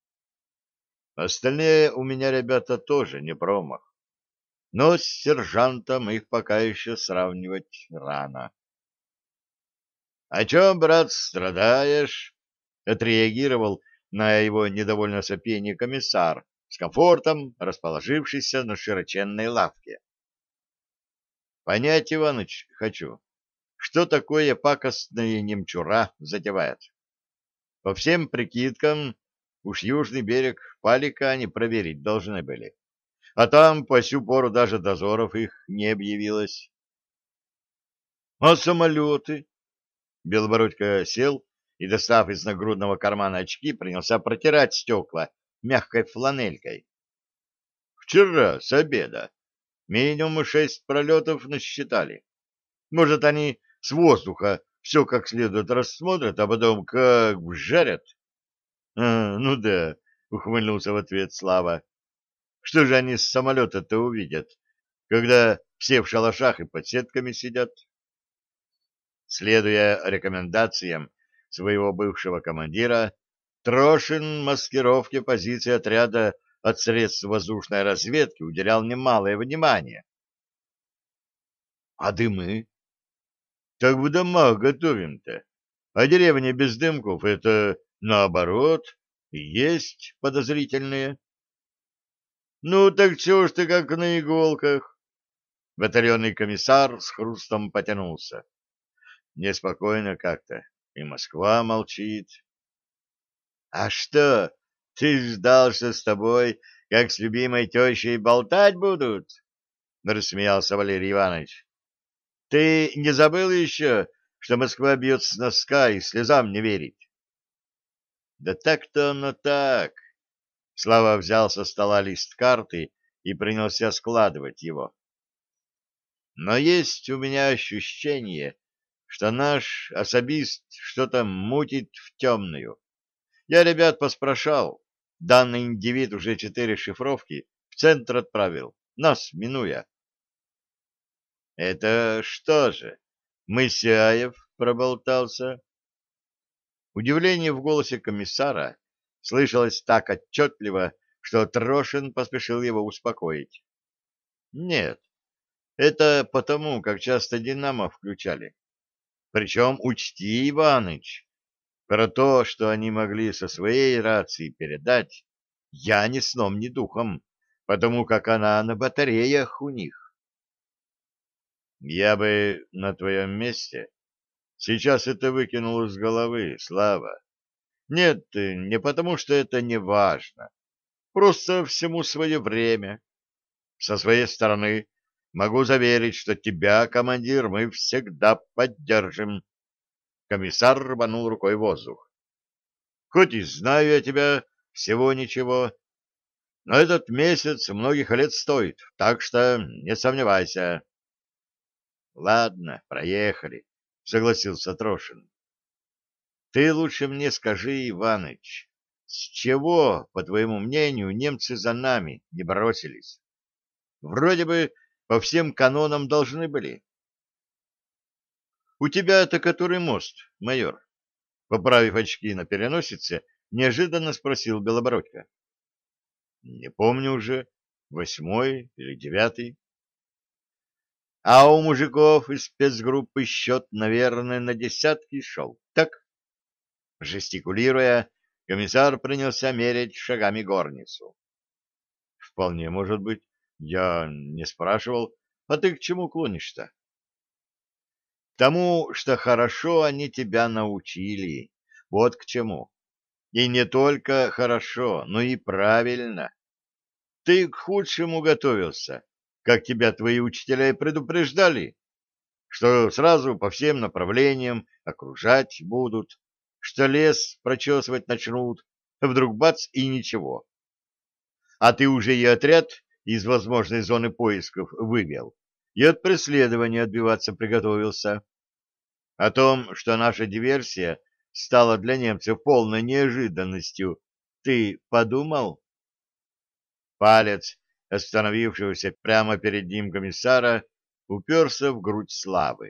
Остальные у меня ребята тоже не промах, но с сержантом их пока еще сравнивать рано. — О чем, брат, страдаешь? — отреагировал на его недовольное сопение комиссар, с комфортом расположившийся на широченной лавке. — Понять, Иваныч, хочу, что такое пакостная немчура затевает. По всем прикидкам, уж южный берег Палика они проверить должны были. А там по сю пору даже дозоров их не объявилось. — А самолеты? Белобородько сел и, достав из нагрудного кармана очки, принялся протирать стекла мягкой фланелькой. — Вчера с обеда минимум шесть пролетов насчитали. Может, они с воздуха все как следует рассмотрят, а потом как вжарят? — А, ну да, — ухмыльнулся в ответ Слава. — Что же они с самолета-то увидят, когда все в шалашах и под сетками сидят? Следуя рекомендациям своего бывшего командира, Трошин маскировке позиции отряда от средств воздушной разведки уделял немалое внимание. — А дымы? — Так в домах готовим-то. А деревня без дымков — это, наоборот, и есть подозрительные. — Ну так чего ж ты как на иголках? Батальонный комиссар с хрустом потянулся. Неспокойно как-то, и Москва молчит. — А что, ты ждал, что с тобой, как с любимой тещей, болтать будут? — рассмеялся Валерий Иванович. — Ты не забыл еще, что Москва бьет с носка и слезам не верит? — Да так-то оно так. Слава взял со стола лист карты и принялся складывать его. Но есть у меня ощущение, что наш особист что-то мутит в темную. Я ребят поспрашал. Данный индивид уже четыре шифровки в центр отправил, нас минуя. Это что же, Мысяев проболтался? Удивление в голосе комиссара слышалось так отчетливо, что Трошин поспешил его успокоить. Нет, это потому, как часто «Динамо» включали. Причем учти, Иваныч, про то, что они могли со своей рации передать, я ни сном, ни духом, потому как она на батареях у них. Я бы на твоем месте сейчас это выкинул из головы, Слава. Нет, не потому, что это не важно. Просто всему свое время. Со своей стороны могу заверить, что тебя, командир, мы всегда поддержим. Комиссар рванул рукой в воздух. Хоть и знаю я тебя всего ничего, но этот месяц многих лет стоит, так что не сомневайся. Ладно, проехали, согласился Трошин. Ты лучше мне скажи, Иваныч, с чего, по твоему мнению, немцы за нами не бросились? Вроде бы по всем канонам должны были. У тебя это который мост, майор? Поправив очки на переносице, неожиданно спросил Белобородько. Не помню уже, восьмой или девятый. А у мужиков из спецгруппы счет, наверное, на десятки шел, так? Жестикулируя, комиссар принялся мерять шагами горницу. Вполне может быть. Я не спрашивал. А ты к чему клонишь-то? К тому, что хорошо они тебя научили. Вот к чему. И не только хорошо, но и правильно. Ты к худшему готовился, как тебя твои учителя и предупреждали, что сразу по всем направлениям окружать будут, что лес прочесывать начнут, а вдруг бац и ничего. А ты уже и отряд из возможной зоны поисков вывел, и от преследования отбиваться приготовился. О том, что наша диверсия стала для немцев полной неожиданностью, ты подумал? Палец остановившегося прямо перед ним комиссара уперся в грудь Славы.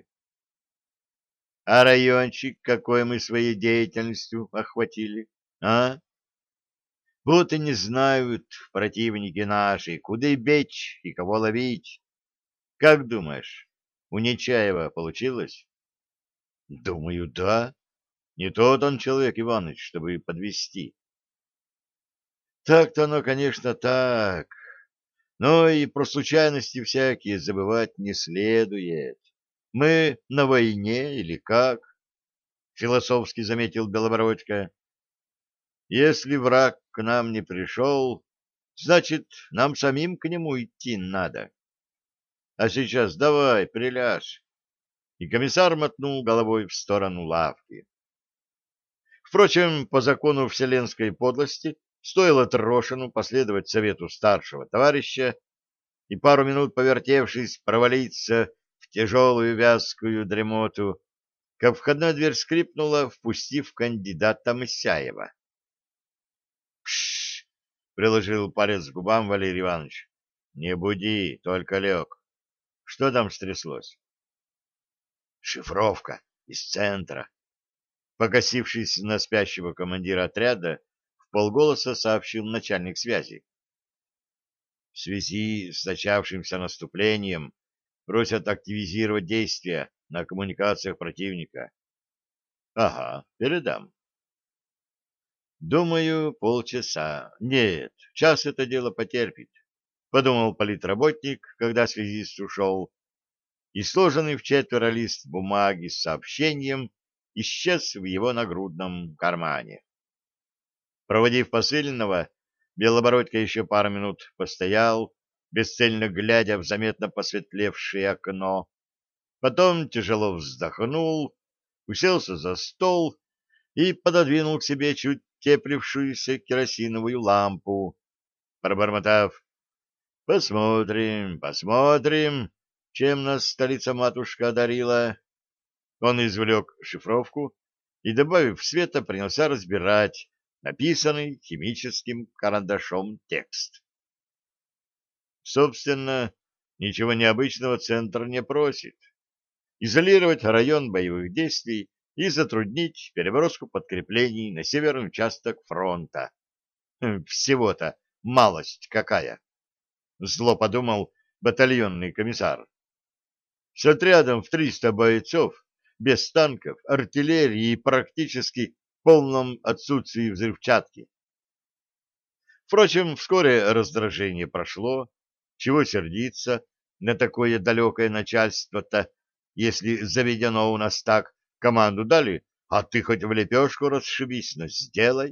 А райончик какой мы своей деятельностью охватили, а? Вот и не знают противники наши, куда бечь и кого ловить. Как думаешь, у Нечаева получилось? Думаю, да. Не тот он человек, Иваныч, чтобы подвести. Так-то оно, конечно, так. Но и про случайности всякие забывать не следует. Мы на войне или как? Философски заметил Белобородько. Если враг к нам не пришел, значит, нам самим к нему идти надо. А сейчас давай, приляжь. И комиссар мотнул головой в сторону лавки. Впрочем, по закону вселенской подлости, стоило Трошину последовать совету старшего товарища и пару минут повертевшись провалиться в тяжелую вязкую дремоту, как входная дверь скрипнула, впустив кандидата Мысяева. Пш! Приложил палец к губам Валерий Иванович. Не буди, только лег. Что там стряслось? Шифровка из центра. Покосившись на спящего командира отряда, вполголоса сообщил начальник связи. В связи с начавшимся наступлением просят активизировать действия на коммуникациях противника. Ага, передам. Думаю, полчаса. Нет, час это дело потерпит, подумал политработник, когда связист ушел, и сложенный в четверо лист бумаги с сообщением исчез в его нагрудном кармане. Проводив посыльного, Белобородько еще пару минут постоял, бесцельно глядя в заметно посветлевшее окно, потом тяжело вздохнул, уселся за стол и пододвинул к себе чуть теплившуюся керосиновую лампу, пробормотав: «Посмотрим, посмотрим, чем нас столица-матушка одарила». Он извлек шифровку и, добавив света, принялся разбирать написанный химическим карандашом текст. Собственно, ничего необычного центр не просит. Изолировать район боевых действий и затруднить переброску подкреплений на северный участок фронта. Всего-то малость какая. Зло подумал батальонный комиссар. С отрядом в триста бойцов, без танков, артиллерии и практически в полном отсутствии взрывчатки. Впрочем, вскоре раздражение прошло. Чего сердиться на такое далекое начальство-то, если заведено у нас так, команду дали, а ты хоть в лепешку расшибись, но сделай.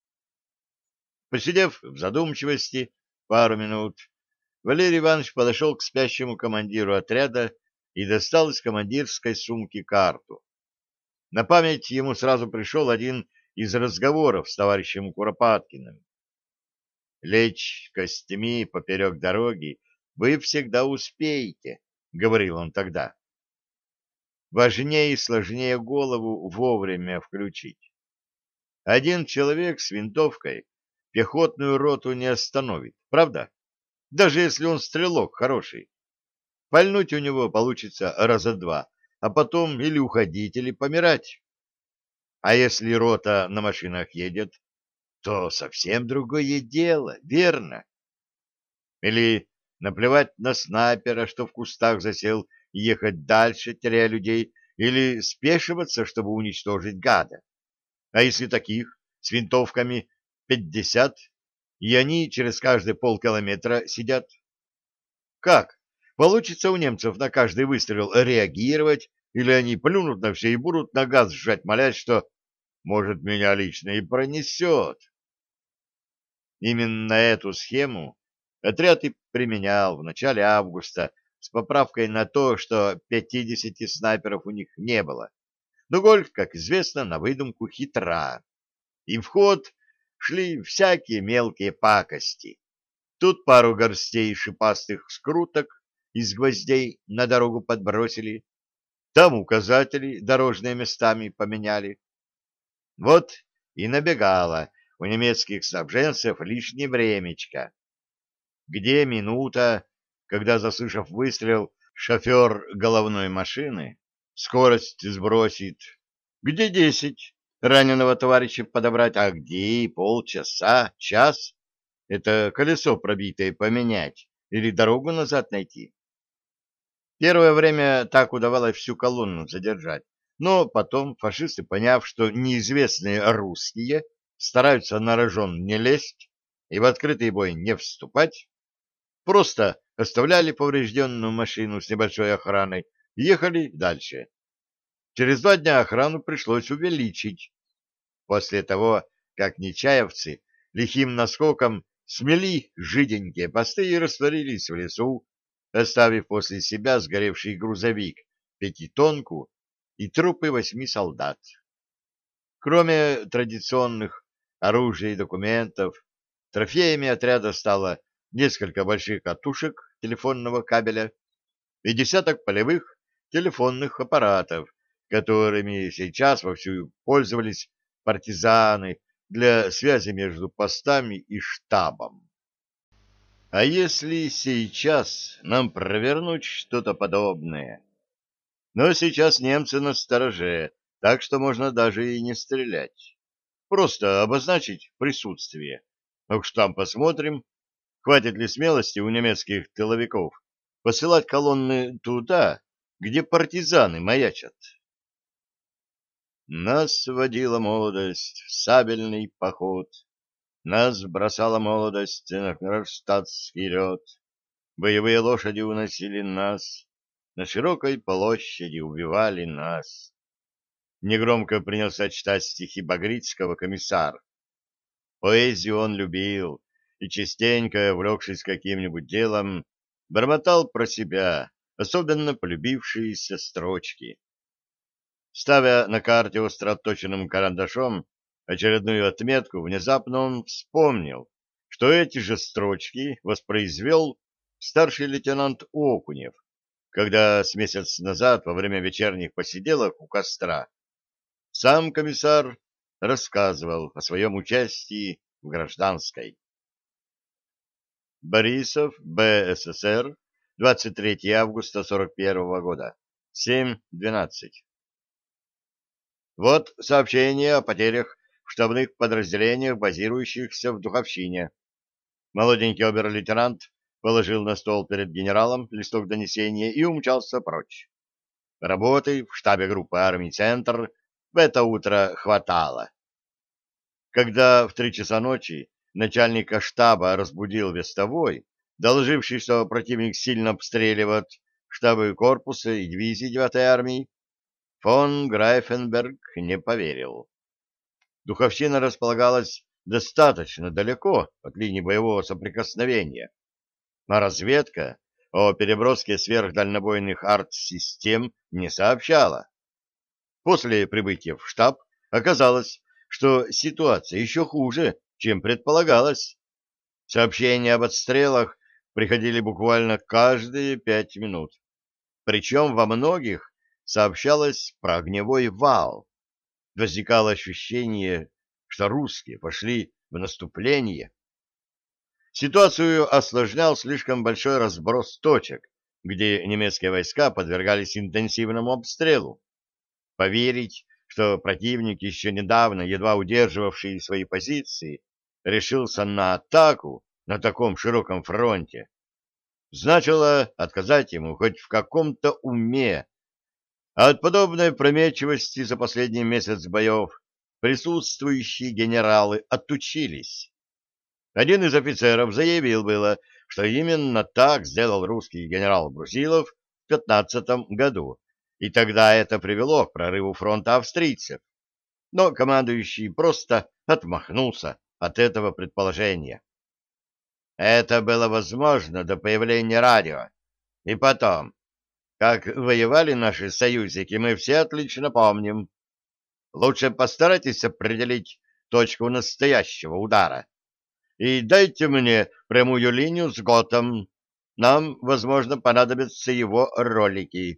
Посидев в задумчивости пару минут, Валерий Иванович подошел к спящему командиру отряда и достал из командирской сумки карту. На память ему сразу пришел один из разговоров с товарищем Куропаткиным. «Лечь костями поперек дороги вы всегда успеете», — говорил он тогда. «Важнее и сложнее голову вовремя включить. Один человек с винтовкой пехотную роту не остановит, правда? Даже если он стрелок хороший. Пальнуть у него получится раза два, а потом или уходить, или помирать. А если рота на машинах едет, то совсем другое дело, верно? Или наплевать на снайпера, что в кустах засел, и ехать дальше, теряя людей, или спешиваться, чтобы уничтожить гада. А если таких с винтовками пятьдесят, и они через каждые полкилометра сидят? Как? Получится у немцев на каждый выстрел реагировать, или они плюнут на все и будут на газ сжать, молясь, что, может, меня лично и пронесет? Именно эту схему отряд и применял в начале августа с поправкой на то, что пятидесяти снайперов у них не было. Но Гольф, как известно, на выдумку хитра. И в ход шли всякие мелкие пакости. Тут пару горстей шипастых скруток из гвоздей на дорогу подбросили, там указатели дорожные местами поменяли. Вот и набегало у немецких снабженцев лишнее времечко. Где минута, когда, заслышав выстрел, шофер головной машины скорость сбросит? Где десять? Раненого товарища подобрать, а где и полчаса, час? Это колесо пробитое поменять или дорогу назад найти? Первое время так удавалось всю колонну задержать, но потом фашисты, поняв, что неизвестные русские стараются на рожон не лезть и в открытый бой не вступать, просто оставляли поврежденную машину с небольшой охраной и ехали дальше. Через два дня охрану пришлось увеличить. После того, как нечаевцы лихим наскоком смели жиденькие посты и растворились в лесу, оставив после себя сгоревший грузовик, пятитонку и трупы восьми солдат. Кроме традиционных оружия и документов, трофеями отряда стало несколько больших катушек телефонного кабеля и десяток полевых телефонных аппаратов, которыми сейчас вовсю пользовались партизаны для связи между постами и штабом. А если сейчас нам провернуть что-то подобное? Но сейчас немцы настороже, так что можно даже и не стрелять. Просто обозначить присутствие. А уж там посмотрим, хватит ли смелости у немецких тыловиков посылать колонны туда, где партизаны маячат. Нас водила молодость в сабельный поход, нас бросала молодость на кронштадтский лед. Боевые лошади уносили нас, на широкой площади убивали нас. Негромко принялся читать стихи Багрицкого комиссар. Поэзию он любил и частенько, увлекшись каким-нибудь делом, бормотал про себя, особенно полюбившиеся строчки. Ставя на карте остро отточенным карандашом очередную отметку, внезапно он вспомнил, что эти же строчки воспроизвел старший лейтенант Окунев, когда с месяц назад во время вечерних посиделок у костра сам комиссар рассказывал о своем участии в гражданской. Борисов, БССР, двадцать третьего августа сорок первого года, семь двенадцать. Вот сообщение о потерях в штабных подразделениях, базирующихся в Духовщине. Молоденький обер-лейтенант положил на стол перед генералом листок донесения и умчался прочь. Работы в штабе группы армий «Центр» в это утро хватало. Когда в три часа ночи начальника штаба разбудил вестовой, доложивший, что противник сильно обстреливает штабы корпуса и дивизии девятой армии, фон Грайфенберг не поверил. Духовщина располагалась достаточно далеко от линии боевого соприкосновения, а разведка о переброске сверхдальнобойных арт-систем не сообщала. После прибытия в штаб оказалось, что ситуация еще хуже, чем предполагалось. Сообщения об отстрелах приходили буквально каждые пять минут. Причем во многих сообщалось про огневой вал. Возникало ощущение, что русские пошли в наступление. Ситуацию осложнял слишком большой разброс точек, где немецкие войска подвергались интенсивному обстрелу. Поверить, что противник, еще недавно едва удерживавший свои позиции, решился на атаку на таком широком фронте, значило отказать ему хоть в каком-то уме. А от подобной опрометчивости за последний месяц боев присутствующие генералы отучились. Один из офицеров заявил было, что именно так сделал русский генерал Брусилов в пятнадцатом году, и тогда это привело к прорыву фронта австрийцев. Но командующий просто отмахнулся от этого предположения. Это было возможно до появления радио. И потом, как воевали наши союзники, мы все отлично помним. Лучше постарайтесь определить точку настоящего удара. И дайте мне прямую линию с Готом. Нам, возможно, понадобятся его ролики.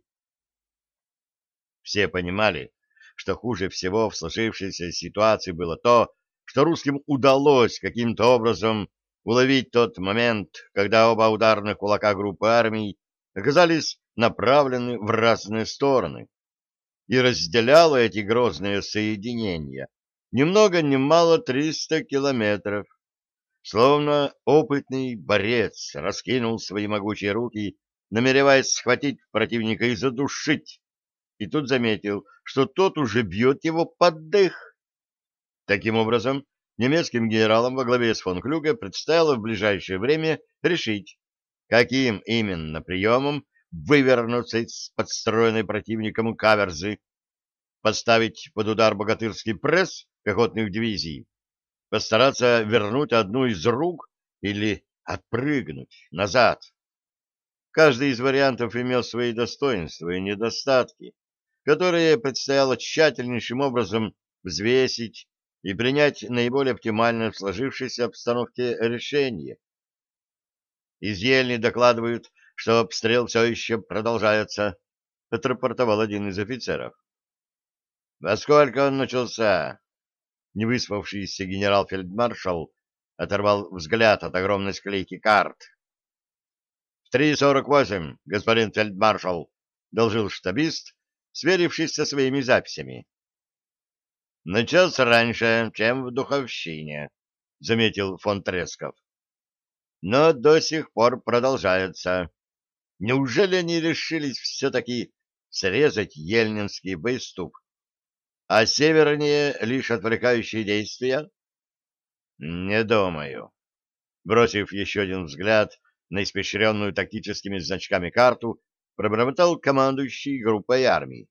Все понимали, что хуже всего в сложившейся ситуации было то, что русским удалось каким-то образом уловить тот момент, когда оба ударных кулака группы армий оказались направлены в разные стороны. И разделяло эти грозные соединения ни много ни мало триста километров. Словно опытный борец раскинул свои могучие руки, намереваясь схватить противника и задушить, и тут заметил, что тот уже бьет его под дых. Таким образом, немецким генералам во главе с фон Клюге предстояло в ближайшее время решить, каким именно приемом вывернуться из подстроенной противником каверзы, подставить под удар богатырский пресс пехотных дивизий, постараться вернуть одну из рук или отпрыгнуть назад. Каждый из вариантов имел свои достоинства и недостатки, которые предстояло тщательнейшим образом взвесить и принять наиболее оптимальное в сложившейся обстановке решение. Из Ельни докладывают, что обстрел все еще продолжается, — отрапортовал один из офицеров. — Во сколько он начался? Невыспавшийся генерал-фельдмаршал оторвал взгляд от огромной склейки карт. — В три сорок восемь, господин фельдмаршал, — доложил штабист, сверившись со своими записями. — На час раньше, чем в Духовщине, — заметил фон Тресков. — Но до сих пор продолжается. Неужели они решились все-таки срезать ельнинский боеступ? А севернее лишь отвлекающие действия? — Не думаю. Бросив еще один взгляд на испещренную тактическими значками карту, пробормотал командующий группой армий.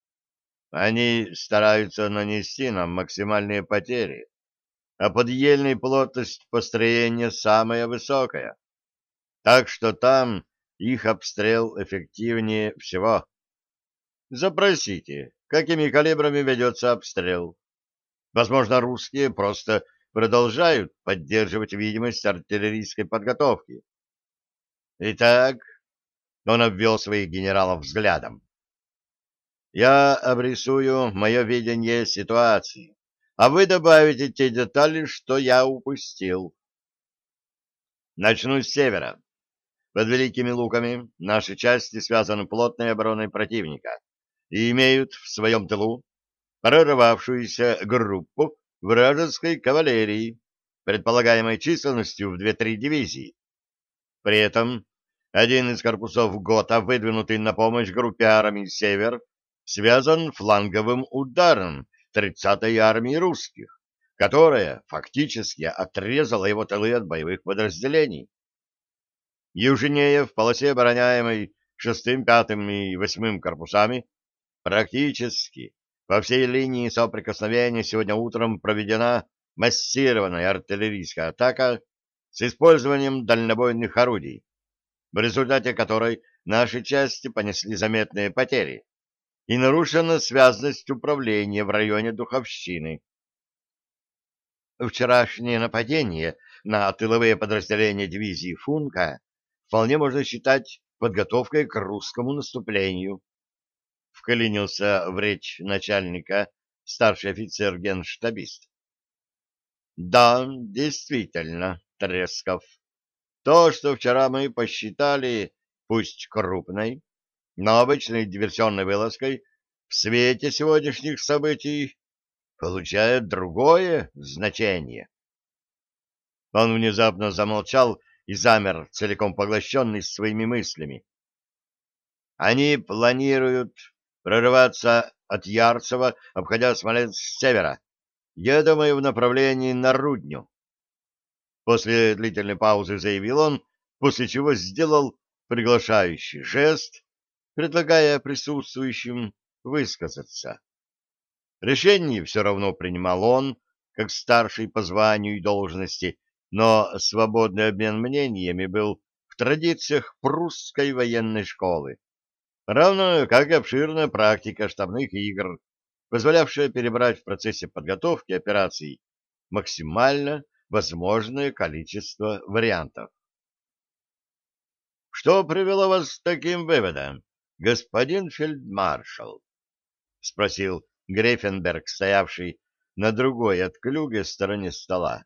Они стараются нанести нам максимальные потери, а подъельная плотность построения самая высокая. Так что там их обстрел эффективнее всего. Запросите, какими калибрами ведется обстрел. Возможно, русские просто продолжают поддерживать видимость артиллерийской подготовки. Итак, он обвел своих генералов взглядом. Я обрисую мое видение ситуации, а вы добавите те детали, что я упустил. Начну с севера. Под Великими Луками наши части связаны плотной обороной противника и имеют в своем тылу прорвавшуюся группу вражеской кавалерии, предполагаемой численностью в две-три дивизии. При этом один из корпусов ГОТА, выдвинутый на помощь группе армий «Север», связан фланговым ударом тридцатой армии русских, которая фактически отрезала его тылы от боевых подразделений. Южнее, в полосе обороняемой шестым, пятым и восьмым корпусами, практически по всей линии соприкосновения сегодня утром проведена массированная артиллерийская атака с использованием дальнобойных орудий, в результате которой наши части понесли заметные потери и нарушена связность управления в районе Духовщины. Вчерашнее нападение на тыловые подразделения дивизии Функа вполне можно считать подготовкой к русскому наступлению. Вклинился в речь начальника старший офицер-генштабист. Да, действительно, Тресков. То, что вчера мы посчитали, пусть крупной, но обычной диверсионной вылазкой, в свете сегодняшних событий получает другое значение. Он внезапно замолчал и замер, целиком поглощенный своими мыслями. Они планируют прорываться от Ярцева, обходя Смоленск с севера. Я думаю, в направлении на Рудню. После длительной паузы заявил он, после чего сделал приглашающий жест, предлагая присутствующим высказаться. Решение все равно принимал он, как старший по званию и должности, но свободный обмен мнениями был в традициях прусской военной школы, равно как и обширная практика штабных игр, позволявшая перебрать в процессе подготовки операций максимально возможное количество вариантов. «Что привело вас к таким выводам, господин фельдмаршал?» — спросил Грефенберг, стоявший на другой от Клюге стороне стола.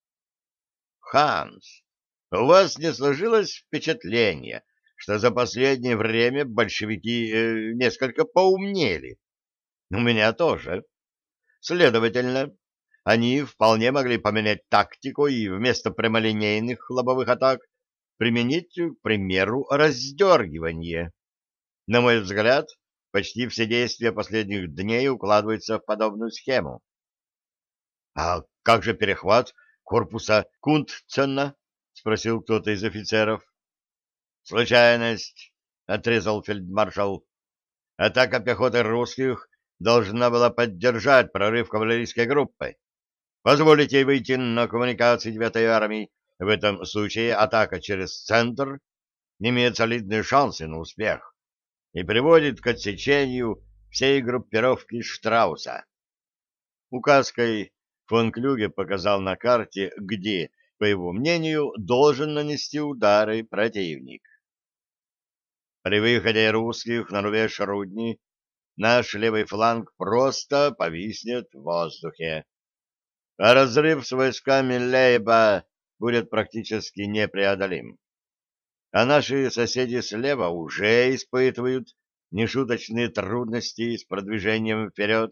«Ханс, у вас не сложилось впечатление, что за последнее время большевики э, несколько поумнели? У меня тоже. Следовательно, они вполне могли поменять тактику и вместо прямолинейных лобовых атак применить, к примеру, раздергивание. На мой взгляд, почти все действия последних дней укладываются в подобную схему. — А как же перехват корпуса Кунтцена? — спросил кто-то из офицеров. — Случайность, — отрезал фельдмаршал. Атака пехоты русских должна была поддержать прорыв кавалерийской группы. Позволите выйти на коммуникации девятой армии. В этом случае атака через центр имеет солидные шансы на успех и приводит к отсечению всей группировки Штрауса. Указкой фон Клюге показал на карте, где, по его мнению, должен нанести удары противник. При выходе русских на рубеж Рудни наш левый фланг просто повиснет в воздухе, а разрыв с войсками Лейба будет практически непреодолим. А наши соседи слева уже испытывают нешуточные трудности с продвижением вперед.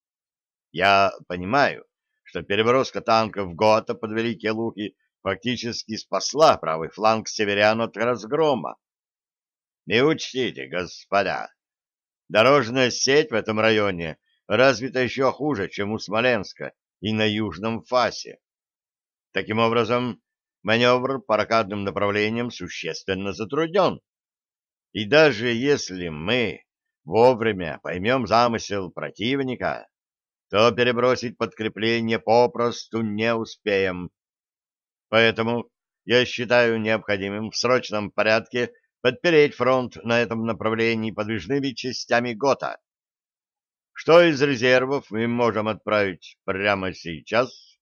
Я понимаю, что переброска танков ГОТА под Великие Луки фактически спасла правый фланг северян от разгрома. И учтите, господа, дорожная сеть в этом районе развита еще хуже, чем у Смоленска и на южном фасе. Таким образом, маневр по ракадным направлениям существенно затруднен. И даже если мы вовремя поймем замысел противника, то перебросить подкрепление попросту не успеем. Поэтому я считаю необходимым в срочном порядке подпереть фронт на этом направлении подвижными частями ГОТА. Что из резервов мы можем отправить прямо сейчас?